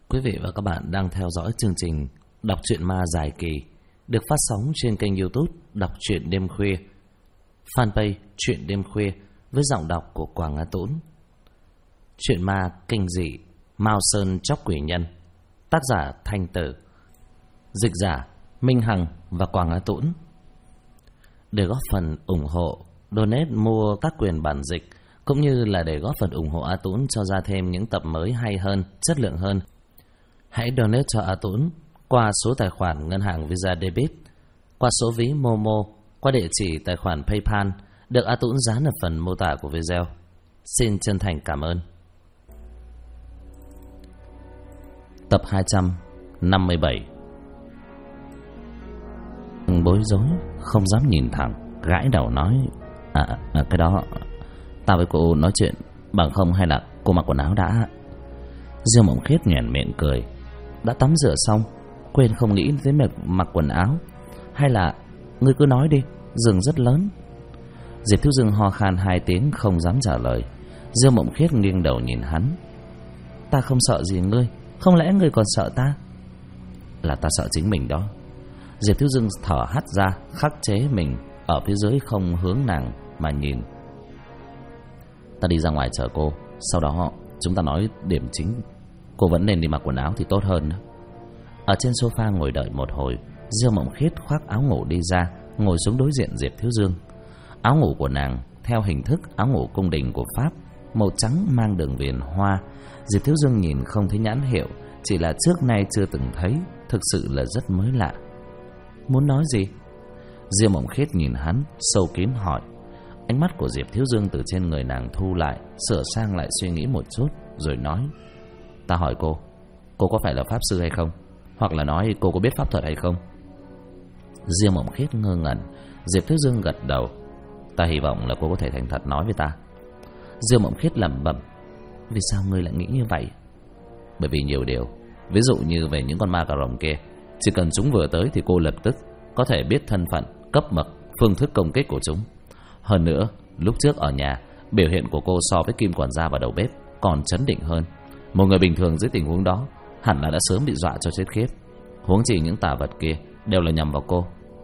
Quý vị và các bạn đang theo dõi chương trình Đọc truyện ma dài kỳ được phát sóng trên kênh YouTube Đọc truyện đêm khuya, fanpage Truyện đêm khuya với giọng đọc của Quảng Á Tũng. Truyện ma kinh dị Mao Sơn Chóc Quỷ Nhân, tác giả Thanh Tử, dịch giả Minh Hằng và Quảng Á Tũng. Để góp phần ủng hộ, donate mua các quyền bản dịch cũng như là để góp phần ủng hộ Á Tũng cho ra thêm những tập mới hay hơn, chất lượng hơn, hãy donate cho Á Tũng qua số tài khoản ngân hàng Visa Debit, qua số ví Momo, qua địa chỉ tài khoản PayPal được Á Tũng dán ở phần mô tả của video. Xin chân thành cảm ơn. Tập 257. Bối rối, không dám nhìn thẳng, gãi đầu nói: cái đó tao với cô nói chuyện bằng không, hay là cô mặc quần áo đã? Diêu Mộng Khiết nhoẻn miệng cười: đã tắm rửa xong, quên không nghĩ đến mặc quần áo. Hay là ngươi cứ nói đi, giường rất lớn. Diệp Thiếu Dương ho khan 2 tiếng không dám trả lời. Diêu Mộng Khiết nghiêng đầu nhìn hắn: ta không sợ gì ngươi, không lẽ ngươi còn sợ ta? Là ta sợ chính mình đó. Diệp Thiếu Dương thở hắt ra, khắc chế mình ở phía dưới không hướng nàng mà nhìn. Ta đi ra ngoài chờ cô, sau đó chúng ta nói điểm chính. Cô vẫn nên đi mặc quần áo thì tốt hơn đó. Ở trên sofa ngồi đợi một hồi, Diêu Mộng Khiết khoác áo ngủ đi ra, ngồi xuống đối diện Diệp Thiếu Dương. Áo ngủ của nàng theo hình thức áo ngủ cung đình của Pháp, màu trắng mang đường viền hoa. Diệp Thiếu Dương nhìn không thấy nhãn hiệu, chỉ là trước nay chưa từng thấy, thực sự là rất mới lạ. Muốn nói gì? Diêu Mộng Khiết nhìn hắn, sâu kín hỏi. Ánh mắt của Diệp Thiếu Dương từ trên người nàng thu lại, sửa sang lại suy nghĩ một chút, rồi nói: ta hỏi cô có phải là pháp sư hay không? Hoặc là nói cô có biết pháp thuật hay không? Diêu Mộng Khiết ngơ ngẩn. Diệp Thiếu Dương gật đầu: ta hy vọng là cô có thể thành thật nói với ta. Diêu Mộng Khiết lẩm bẩm: vì sao ngươi lại nghĩ như vậy? Bởi vì nhiều điều, ví dụ như về những con ma cà rồng kia, chỉ cần chúng vừa tới thì cô lập tức có thể biết thân phận, cấp bậc, phương thức công kích của chúng. Hơn nữa, lúc trước ở nhà, biểu hiện của cô so với Kim quản gia và đầu bếp còn trấn định hơn. Một người bình thường dưới tình huống đó hẳn là đã sớm bị dọa cho chết khiếp. Huống chỉ những tà vật kia đều là nhằm vào cô.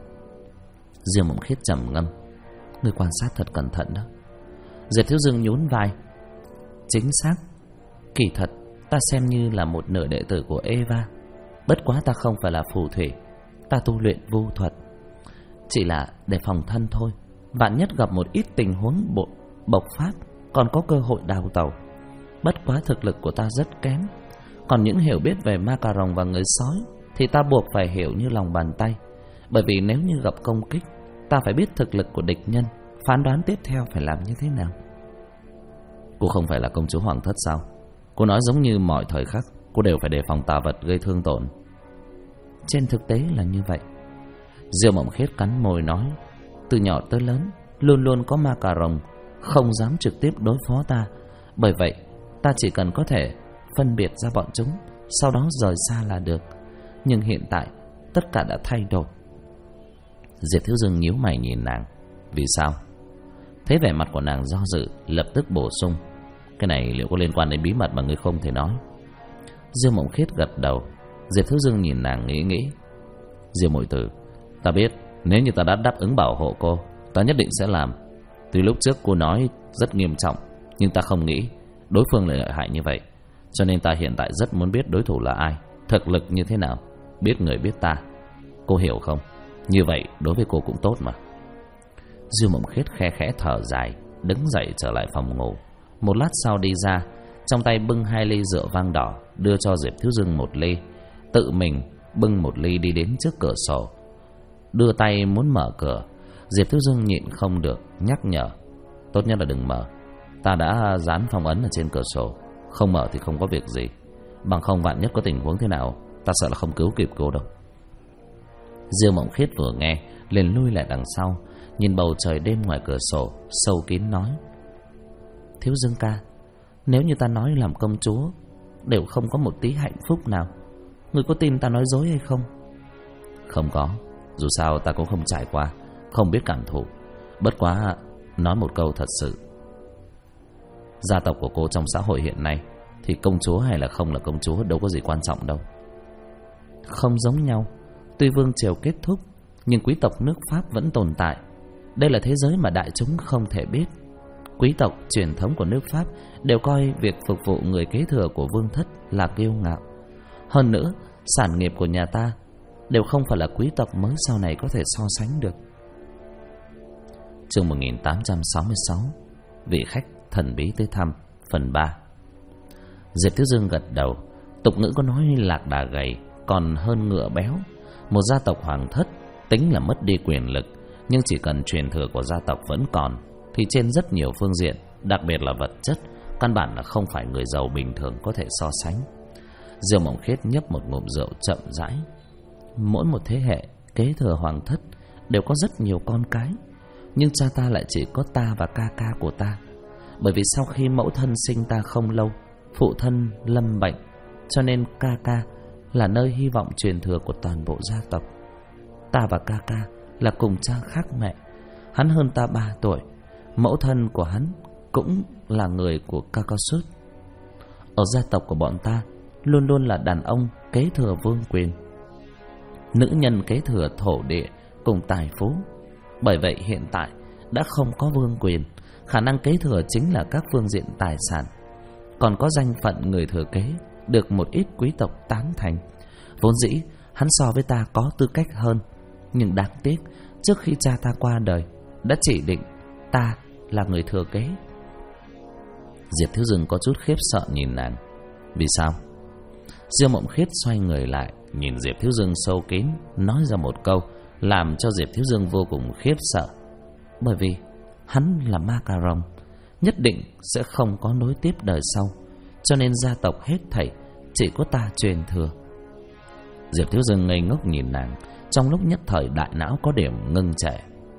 Diêu Mộng Khiết trầm ngâm: ngươi quan sát thật cẩn thận đó. Diệp Thiếu Dương nhún vai: chính xác. Kỳ thật ta xem như là một nửa đệ tử của Eva. Bất quá ta không phải là phù thủy, ta tu luyện vu thuật, chỉ là để phòng thân thôi. Vạn nhất gặp một ít tình huống bộc phát, còn có cơ hội đào tẩu. Bất quá thực lực của ta rất kém, còn những hiểu biết về ma cà rồng và người sói thì ta buộc phải hiểu như lòng bàn tay. Bởi vì nếu như gặp công kích, ta phải biết thực lực của địch nhân, phán đoán tiếp theo phải làm như thế nào. Cô không phải là công chúa hoàng thất sao? Cô nói giống như mọi thời khắc cô đều phải đề phòng tà vật gây thương tổn. Trên thực tế là như vậy. Diêu Mộng Khiết cắn môi nói: từ nhỏ tới lớn luôn luôn có ma cà rồng không dám trực tiếp đối phó ta. Bởi vậy ta chỉ cần có thể phân biệt ra bọn chúng, sau đó rời xa là được. Nhưng hiện tại tất cả đã thay đổi. Diệp Thiếu Dương nhíu mày nhìn nàng: vì sao? Thấy vẻ mặt của nàng do dự, lập tức bổ sung: cái này liệu có liên quan đến bí mật mà ngươi không thể nói? Diêu Mộng Khiết gật đầu. Diệp Thiếu Dương nhìn nàng nghĩ nghĩ: Diêu muội tử, ta biết nếu như ta đã đáp ứng bảo hộ cô, ta nhất định sẽ làm. Từ lúc trước cô nói rất nghiêm trọng, nhưng ta không nghĩ đối phương lại lợi hại như vậy. Cho nên ta hiện tại rất muốn biết đối thủ là ai, thực lực như thế nào, biết người biết ta. Cô hiểu không? Như vậy đối với cô cũng tốt mà. Diêu Mộng Khiết khe khẽ thở dài, đứng dậy trở lại phòng ngủ. Một lát sau đi ra, trong tay bưng 2 ly rượu vang đỏ, đưa cho Diệp Thiếu Dương 1 ly. Tự mình bưng 1 ly đi đến trước cửa sổ, đưa tay muốn mở cửa. Diệp Thiếu Dương nhịn không được, nhắc nhở: tốt nhất là đừng mở. Ta đã dán phong ấn ở trên cửa sổ, không mở thì không có việc gì. Bằng không vạn nhất có tình huống thế nào, ta sợ là không cứu kịp cô đâu. Diêu Mộng Khiết vừa nghe liền lui lại đằng sau, nhìn bầu trời đêm ngoài cửa sổ, sâu kín nói: Thiếu Dương ca, nếu như ta nói làm công chúa đều không có một tí hạnh phúc nào, ngươi có tin ta nói dối hay không? Không có, dù sao ta cũng không trải qua, không biết cảm thụ. Bất quá nói một câu thật sự, gia tộc của cô trong xã hội hiện nay thì công chúa hay là không là công chúa đâu có gì quan trọng đâu. Không giống nhau. Tuy vương triều kết thúc, nhưng quý tộc nước Pháp vẫn tồn tại. Đây là thế giới mà đại chúng không thể biết. Quý tộc truyền thống của nước Pháp đều coi việc phục vụ người kế thừa của vương thất là kiêu ngạo. Hơn nữa, sản nghiệp của nhà ta đều không phải là quý tộc mới sau này có thể so sánh được. Chương 1866, vị khách thần bí tới thăm, phần 3. Diệp Thiếu Dương gật đầu. Tục ngữ có nói lạc đà gầy còn hơn ngựa béo. Một gia tộc hoàng thất tính là mất đi quyền lực, nhưng chỉ cần truyền thừa của gia tộc vẫn còn thì trên rất nhiều phương diện, đặc biệt là vật chất, căn bản là không phải người giàu bình thường có thể so sánh. Diêu Mộng Khiết nhấp một ngụm rượu chậm rãi. Mỗi một thế hệ kế thừa hoàng thất đều có rất nhiều con cái, nhưng cha ta lại chỉ có ta và ca ca của ta. Bởi vì sau khi mẫu thân sinh ta không lâu, phụ thân lâm bệnh, cho nên ca ca là nơi hy vọng truyền thừa của toàn bộ gia tộc. Ta và ca ca là cùng cha khác mẹ. Hắn hơn ta 3 tuổi. Mẫu thân của hắn cũng là người của Caucasus. Ở gia tộc của bọn ta luôn luôn là đàn ông kế thừa vương quyền, nữ nhân kế thừa thổ địa cùng tài phú. Bởi vậy hiện tại đã không có vương quyền, khả năng kế thừa chính là các phương diện tài sản. Còn có danh phận người thừa kế được một ít quý tộc tán thành. Vốn dĩ hắn so với ta có tư cách hơn, nhưng đáng tiếc trước khi cha ta qua đời đã chỉ định ta là người thừa kế. Diệp Thiếu Dương có chút khiếp sợ nhìn nàng. Vì sao? Diêu Mộng Khiết xoay người lại, nhìn Diệp Thiếu Dương sâu kín, nói ra một câu làm cho Diệp Thiếu Dương vô cùng khiếp sợ. Bởi vì hắn là ma cà rồng, nhất định sẽ không có nối tiếp đời sau, cho nên gia tộc hết thảy chỉ có ta truyền thừa. Diệp Thiếu Dương ngây ngốc nhìn nàng, trong lúc nhất thời đại não có điểm ngưng trệ.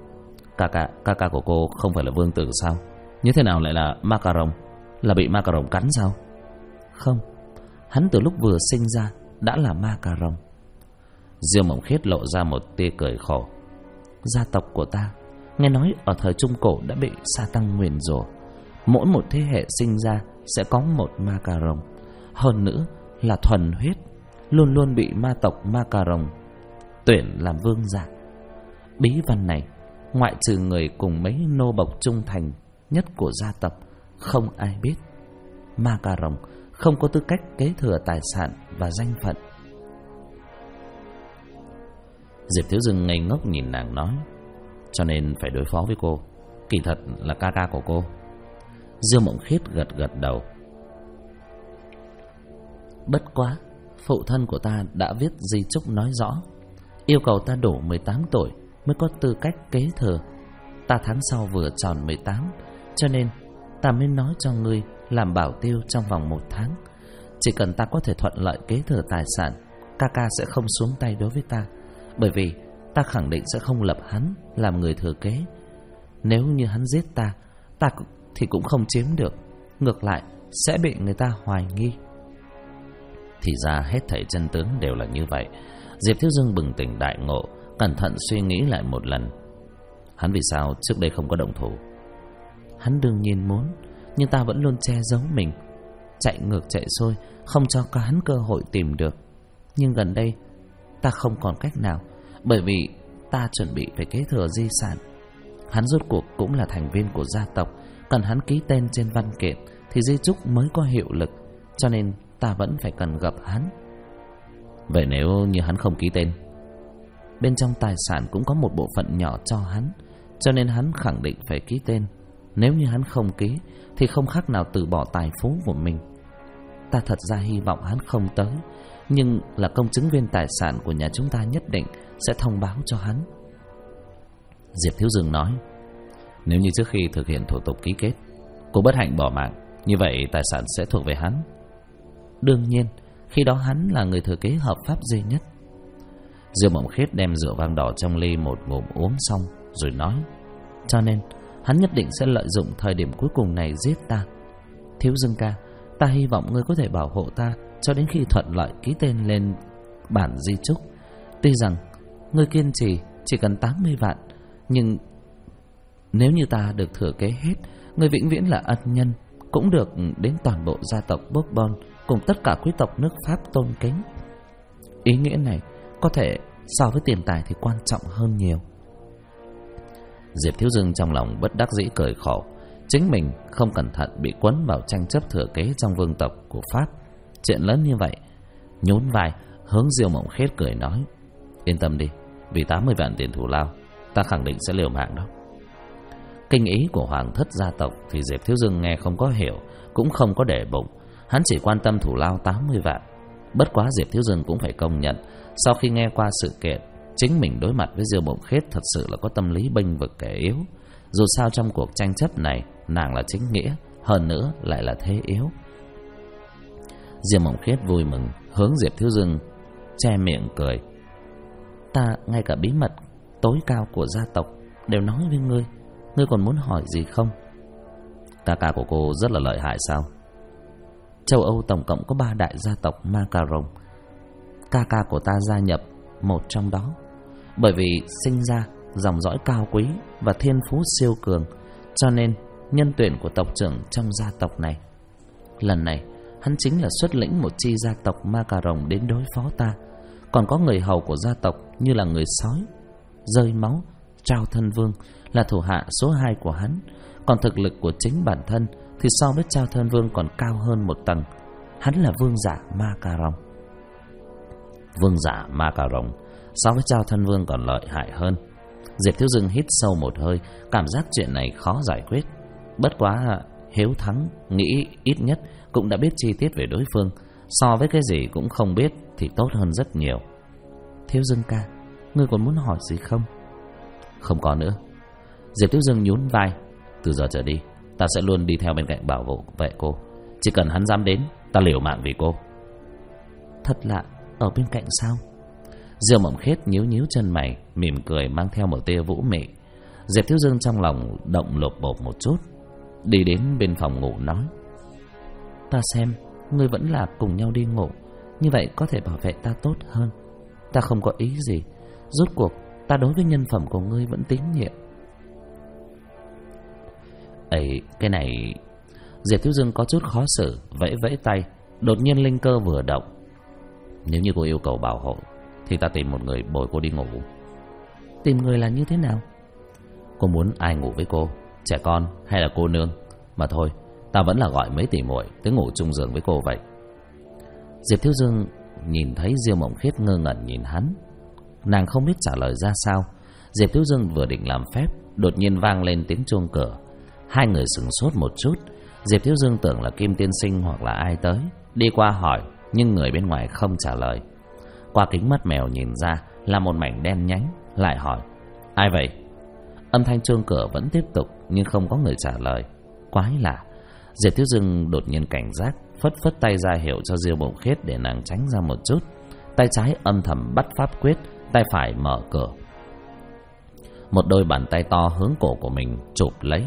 Ca ca của cô không phải là vương tử sao? Như thế nào lại là ma cà rồng? Là bị ma cà rồng cắn sao? Không, hắn từ lúc vừa sinh ra đã là ma cà rồng. Diêu Mộng Khiết lộ ra một tia cười khổ. Gia tộc của ta nghe nói ở thời Trung Cổ đã bị sa tăng nguyền rủa, mỗi một thế hệ sinh ra sẽ có một ma cà rồng, hơn nữa là thuần huyết, luôn luôn bị ma tộc ma cà rồng tuyển làm vương giả. Bí văn này ngoại trừ người cùng mấy nô bộc trung thành nhất của gia tộc, không ai biết. Ma cà rồng không có tư cách kế thừa tài sản và danh phận. Diệp Thiếu Dương ngây ngốc nhìn nàng nói, cho nên phải đối phó với cô. Kỳ thật là ca ca của cô. Diêu Mộng Khiết gật gật đầu. Bất quá, phụ thân của ta đã viết di chúc nói rõ, yêu cầu ta đủ 18 tuổi mới có tư cách kế thừa. Ta tháng sau vừa tròn 18, cho nên ta mới nói cho ngươi làm bảo tiêu trong vòng 1 tháng. Chỉ cần ta có thể thuận lợi kế thừa tài sản, ca ca sẽ không xuống tay đối với ta, bởi vì ta khẳng định sẽ không lập hắn làm người thừa kế. Nếu như hắn giết ta thì cũng không chiếm được, ngược lại sẽ bị người ta hoài nghi. Thì ra hết thảy chân tướng đều là như vậy. Diệp Thiếu Dương bừng tỉnh đại ngộ, cẩn thận suy nghĩ lại một lần. Hắn vì sao trước đây không có động thủ? Hắn đương nhiên muốn, nhưng ta vẫn luôn che giấu mình, chạy ngược chạy xuôi, không cho cả hắn cơ hội tìm được. Nhưng gần đây ta không còn cách nào, bởi vì ta chuẩn bị phải kế thừa di sản. Hắn rốt cuộc cũng là thành viên của gia tộc, cần hắn ký tên trên văn kiện thì di chúc mới có hiệu lực, cho nên ta vẫn phải cần gặp hắn. Vậy nếu như hắn không ký tên? Bên trong tài sản cũng có một bộ phận nhỏ cho hắn, cho nên hắn khẳng định phải ký tên. Nếu như hắn không ký thì không khác nào từ bỏ tài phú của mình. Ta thật ra hy vọng hắn không tới, nhưng là công chứng viên tài sản của nhà chúng ta nhất định sẽ thông báo cho hắn. Diệp Thiếu Dương nói, nếu như trước khi thực hiện thủ tục ký kết cô bất hạnh bỏ mạng, như vậy tài sản sẽ thuộc về hắn. Đương nhiên, khi đó hắn là người thừa kế hợp pháp duy nhất. Diêu Mộng Khiết đem rượu vang đỏ trong ly một ngụm uống xong rồi nói, cho nên hắn nhất định sẽ lợi dụng thời điểm cuối cùng này giết ta. Thiếu Dương ca, ta hy vọng ngươi có thể bảo hộ ta cho đến khi thuận lợi ký tên lên bản di chúc. Tuy rằng ngươi kiên trì chỉ cần 80 vạn, nhưng nếu như ta được thừa kế hết, ngươi vĩnh viễn là ân nhân, cũng được đến toàn bộ gia tộc Bourbon cùng tất cả quý tộc nước Pháp tôn kính. Ý nghĩa này có thể so với tiền tài thì quan trọng hơn nhiều. Diệp Thiếu Dương trong lòng bất đắc dĩ cười khổ. Chính mình không cẩn thận bị quấn vào tranh chấp thừa kế trong vương tộc của Pháp. Chuyện lớn như vậy. Nhún vai hướng Diêu Mộng Khiết cười nói: Yên tâm đi, vì 80 vạn tiền thù lao, ta khẳng định sẽ liều mạng đó. Kinh ý của hoàng thất gia tộc thì Diệp Thiếu Dương nghe không có hiểu, cũng không có để bụng. Hắn chỉ quan tâm thù lao 80 vạn. Bất quá Diệp Thiếu Dương cũng phải công nhận, sau khi nghe qua sự kiện, chính mình đối mặt với Diêu Mộng Khiết thật sự là có tâm lý bênh vực kẻ yếu. Dù sao trong cuộc tranh chấp này, nàng là chính nghĩa, hơn nữa lại là thế yếu. Diêu Mộng Khiết vui mừng hướng Diệp Thiếu Dương che miệng cười: Ta ngay cả bí mật tối cao của gia tộc đều nói với ngươi, ngươi còn muốn hỏi gì không? Ca ca của cô rất là lợi hại sao? Châu Âu tổng cộng có 3 đại gia tộc Macaron. Ca ca của ta gia nhập một trong đó. Bởi vì sinh ra dòng dõi cao quý và thiên phú siêu cường, cho nên nhân tuyển của tộc trưởng trong gia tộc này. Lần này hắn chính là xuất lĩnh một chi gia tộc Macaron đến đối phó ta. Còn có người hầu của gia tộc như là người sói rơi máu Trao Thân Vương là thủ hạ số 2 của hắn. Còn thực lực của chính bản thân thì so với Trao Thân Vương còn cao hơn một tầng. Hắn là vương giả Macaron. Vương giả Macaron so với Trao Thân Vương còn lợi hại hơn. Diệp Thiếu Dương hít sâu một hơi, cảm giác chuyện này khó giải quyết. Bất quá hiếu thắng, nghĩ ít nhất cũng đã biết chi tiết về đối phương, so với cái gì cũng không biết thì tốt hơn rất nhiều. Thiếu Dương ca, ngươi còn muốn hỏi gì không? Không có nữa. Diệp Thiếu Dương nhún vai: Từ giờ trở đi, ta sẽ luôn đi theo bên cạnh bảo vệ cô. Chỉ cần hắn dám đến, ta liều mạng vì cô. Thật lạ, ở bên cạnh sao? Diêu Mộng Khiết nhíu nhíu chân mày, mỉm cười mang theo một tia vũ mị. Diệp Thiếu Dương trong lòng động lột bột một chút, đi đến bên phòng ngủ nói: Ta xem ngươi vẫn là cùng nhau đi ngủ, như vậy có thể bảo vệ ta tốt hơn. Ta không có ý gì, rốt cuộc ta đối với nhân phẩm của ngươi vẫn tín nhiệm. Ấy, cái này... Diệp Thiếu Dương có chút khó xử, vẫy vẫy tay. Đột nhiên linh cơ vừa động: Nếu như cô yêu cầu bảo hộ thì ta tìm một người bồi cô đi ngủ. Tìm người là như thế nào? Cô muốn ai ngủ với cô, trẻ con hay là cô nương? Mà thôi, ta vẫn là gọi mấy tỷ muội tới ngủ chung giường với cô vậy. Diệp Thiếu Dương nhìn thấy Diêu Mộng Khiết ngơ ngẩn nhìn hắn, nàng không biết trả lời ra sao. Diệp Thiếu Dương vừa định làm phép, đột nhiên vang lên tiếng chuông cửa. Hai người sửng sốt một chút. Diệp Thiếu Dương tưởng là Kim tiên sinh hoặc là ai tới, đi qua hỏi, nhưng người bên ngoài không trả lời. Qua kính mắt mèo nhìn ra là một mảnh đen nhánh, lại hỏi: Ai vậy? Âm thanh chuông cửa vẫn tiếp tục nhưng không có người trả lời. Quái lạ. Diệp Thiếu Dương đột nhiên cảnh giác, phất phất tay ra hiệu cho Diêu Mộng Khiết để nàng tránh ra một chút. Tay trái âm thầm bắt pháp quyết, tay phải mở cửa. Một đôi bàn tay to hướng cổ của mình chụp lấy.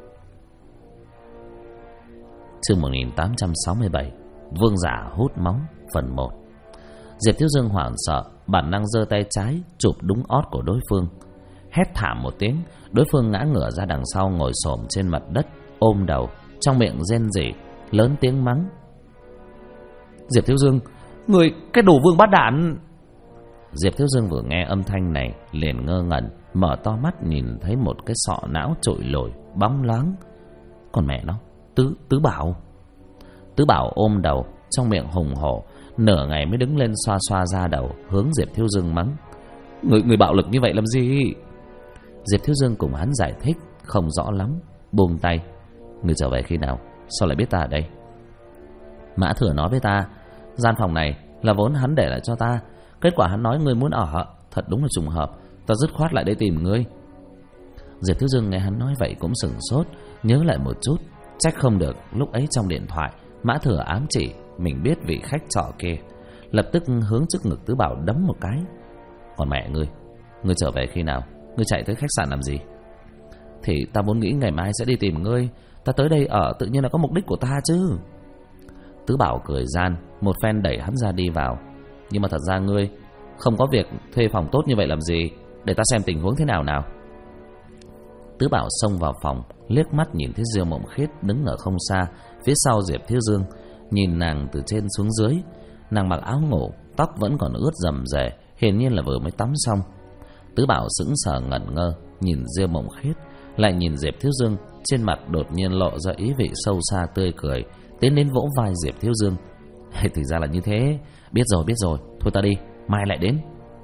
Chương 1867 Vương giả hút máu phần 1. Diệp Thiếu Dương hoảng sợ, bản năng giơ tay trái chụp đúng ót của đối phương. Hét thảm một tiếng, đối phương ngã ngửa ra đằng sau, ngồi xổm trên mặt đất, ôm đầu, trong miệng rên rỉ, lớn tiếng mắng: Diệp Thiếu Dương, người cái đồ vương bát đản! Diệp Thiếu Dương vừa nghe âm thanh này liền ngơ ngẩn, mở to mắt nhìn thấy một cái sọ não trội lồi bóng loáng. Còn mẹ nó, Tứ Bảo. Tứ Bảo ôm đầu, trong miệng hùng hổ, nửa ngày mới đứng lên xoa xoa da đầu, hướng Diệp Thiếu Dương mắng: Người bạo lực như vậy làm gì? Diệp Thiếu Dương cùng hắn giải thích không rõ lắm, buông tay: Người trở về khi nào? Sao lại biết ta ở đây? Mã Thừa nói với ta, gian phòng này là vốn hắn để lại cho ta. Kết quả hắn nói ngươi muốn ở, thật đúng là trùng hợp. Ta dứt khoát lại đây tìm ngươi. Diệp Thiếu Dương nghe hắn nói vậy cũng sửng sốt, nhớ lại một chút, trách không được lúc ấy trong điện thoại Mã Thừa ám chỉ mình biết vị khách trọ kia, lập tức hướng trước ngực Tứ Bảo đấm một cái. Còn mẹ ngươi trở về khi nào? Ngươi chạy tới khách sạn làm gì? Thì ta muốn nghĩ ngày mai sẽ đi tìm ngươi. Ta tới đây ở tự nhiên là có mục đích của ta chứ. Tứ Bảo cười gian, một phen đẩy hắn ra đi vào. Nhưng mà thật ra ngươi không có việc thuê phòng tốt như vậy làm gì? Để ta xem tình huống thế nào nào. Tứ Bảo xông vào phòng, liếc mắt nhìn thấy Diêu Mộng Khiết đứng ở không xa, Phía sau Diệp Thiếu Dương nhìn nàng từ trên xuống dưới. Nàng mặc áo ngủ, tóc vẫn còn ướt rầm rề, hiển nhiên là vừa mới tắm xong. Tứ Bảo sững sờ ngẩn ngơ, nhìn Diêu Mộng Khiết, lại nhìn Diệp Thiếu Dương. Trên mặt đột nhiên lộ ra ý vị sâu xa tươi cười, tiến đến vỗ vai Diệp Thiếu Dương. Thì ra là như thế, biết rồi, thôi ta đi, mai lại đến.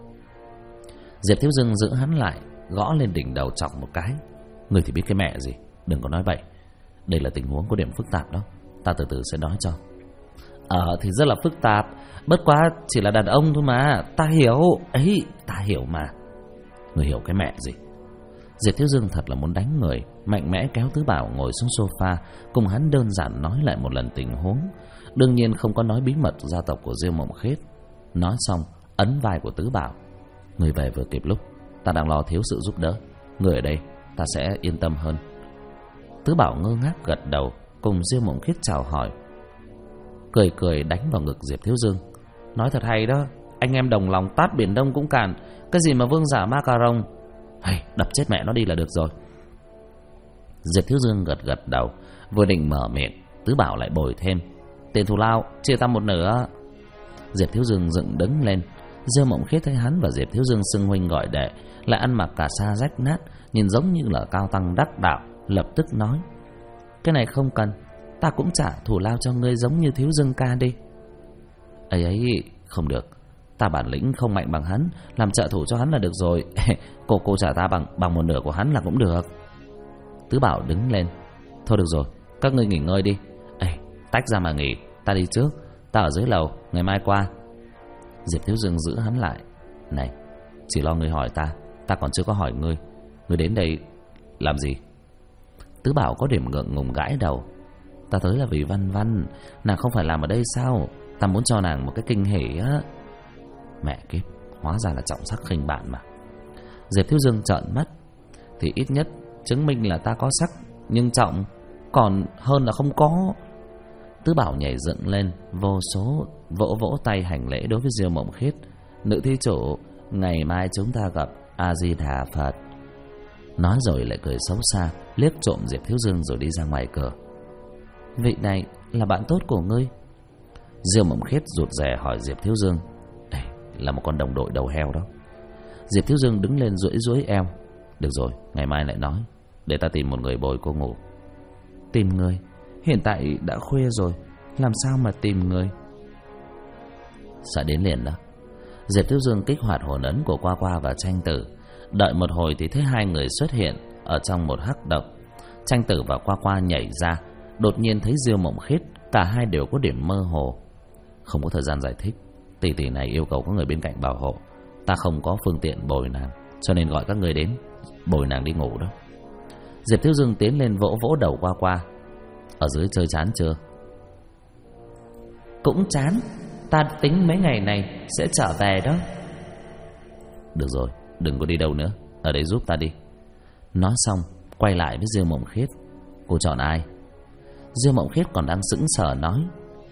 Diệp Thiếu Dương giữ hắn lại, gõ lên đỉnh đầu chọc một cái. Người thì biết cái mẹ gì, đừng có nói bậy. Đây là tình huống có điểm phức tạp đó, ta từ từ sẽ nói cho. Thì rất là phức tạp, bất quá chỉ là đàn ông thôi mà, ta hiểu. Ấy, ta hiểu mà. Người hiểu cái mẹ gì. Diệp Thiếu Dương thật là muốn đánh người, mạnh mẽ kéo Tứ Bảo ngồi xuống sofa, cùng hắn đơn giản nói lại một lần tình huống. Đương nhiên không có nói bí mật gia tộc của Diêu Mộng Khiết. Nói xong, ấn vai của Tứ Bảo. Người về vừa kịp lúc, ta đang lo thiếu sự giúp đỡ. Người ở đây, ta sẽ yên tâm hơn. Tứ Bảo ngơ ngác gật đầu, cùng Diêu Mộng Khiết chào hỏi, cười cười đánh vào ngực Diệp Thiếu Dương. Nói thật hay đó, anh em đồng lòng tát biển Đông cũng cạn. Cái gì mà vương giả macaron, hay đập chết mẹ nó đi là được rồi. Diệp Thiếu Dương gật gật đầu, vừa định mở miệng, Tứ Bảo lại bồi thêm. Tiền thù lao chia ta một nửa. Diệp Thiếu Dương dựng đứng lên. Diêu Mộng Khiết thấy hắn và Diệp Thiếu Dương xưng huynh gọi đệ, lại ăn mặc cà sa rách nát, nhìn giống như là cao tăng đắc đạo, lập tức nói: Cái này không cần, ta cũng trả thù lao cho ngươi giống như Thiếu Dương ca đi. Ấy không được, ta bản lĩnh không mạnh bằng hắn, làm trợ thủ cho hắn là được rồi. Cô trả ta bằng một nửa của hắn là cũng được. Tứ Bảo đứng lên. Thôi được rồi, các ngươi nghỉ ngơi đi. Tách ra mà nghỉ, ta đi trước, ta ở dưới lầu, ngày mai qua. Diệp Thiếu Dương giữ hắn lại. Này, chỉ lo ngươi hỏi ta còn chưa có hỏi ngươi. Ngươi đến đây làm gì? Tứ Bảo có điểm ngượng ngùng gãi đầu. Ta tới là vì Văn Văn, nàng không phải làm ở đây sao? Ta muốn cho nàng một cái kinh hỉ á. Mẹ kiếp, hóa ra là trọng sắc khinh bạn mà. Diệp Thiếu Dương trợn mắt. Thì ít nhất chứng minh là ta có sắc nhưng trọng, còn hơn là không có. Tứ Bảo nhảy dựng lên, vô số vỗ tay hành lễ đối với Diêu Mộng Khiết. Nữ thí chủ, ngày mai chúng ta gặp A Di Đà Phật. Nói rồi lại cười xấu xa, liếc trộm Diệp Thiếu Dương rồi đi ra ngoài cửa. Vị này là bạn tốt của ngươi? Diêu Mộng Khiết rụt rè hỏi Diệp Thiếu Dương. Là một con đồng đội đầu heo đó. Diệp Thiếu Dương đứng lên duỗi eo. Được rồi, ngày mai lại nói, để ta tìm một người bồi cô ngủ. Tìm người? Hiện tại đã khuya rồi, làm sao mà tìm người? Sẽ đến liền đó. Diệp Thiếu Dương kích hoạt hồn ấn của Qua Qua và Tranh Tử. Đợi một hồi thì thấy hai người xuất hiện ở trong một hắc động. Tranh Tử và Qua Qua nhảy ra, đột nhiên thấy Diêu Mộng Khiết. Cả hai đều có điểm mơ hồ. Không có thời gian giải thích, tỷ tỷ này yêu cầu có người bên cạnh bảo hộ. Ta không có phương tiện bồi nàng, cho nên gọi các người đến bồi nàng đi ngủ đó. Diệp Thiếu Dương tiến lên vỗ đầu Qua Qua. Ở dưới chơi chán chưa? Cũng chán, ta tính mấy ngày này sẽ trở về đó. Được rồi, đừng có đi đâu nữa, ở đây giúp ta đi. Nói xong quay lại với Diêu Mộng Khiết. Cô chọn ai? Diêu Mộng Khiết còn đang sững sờ nói: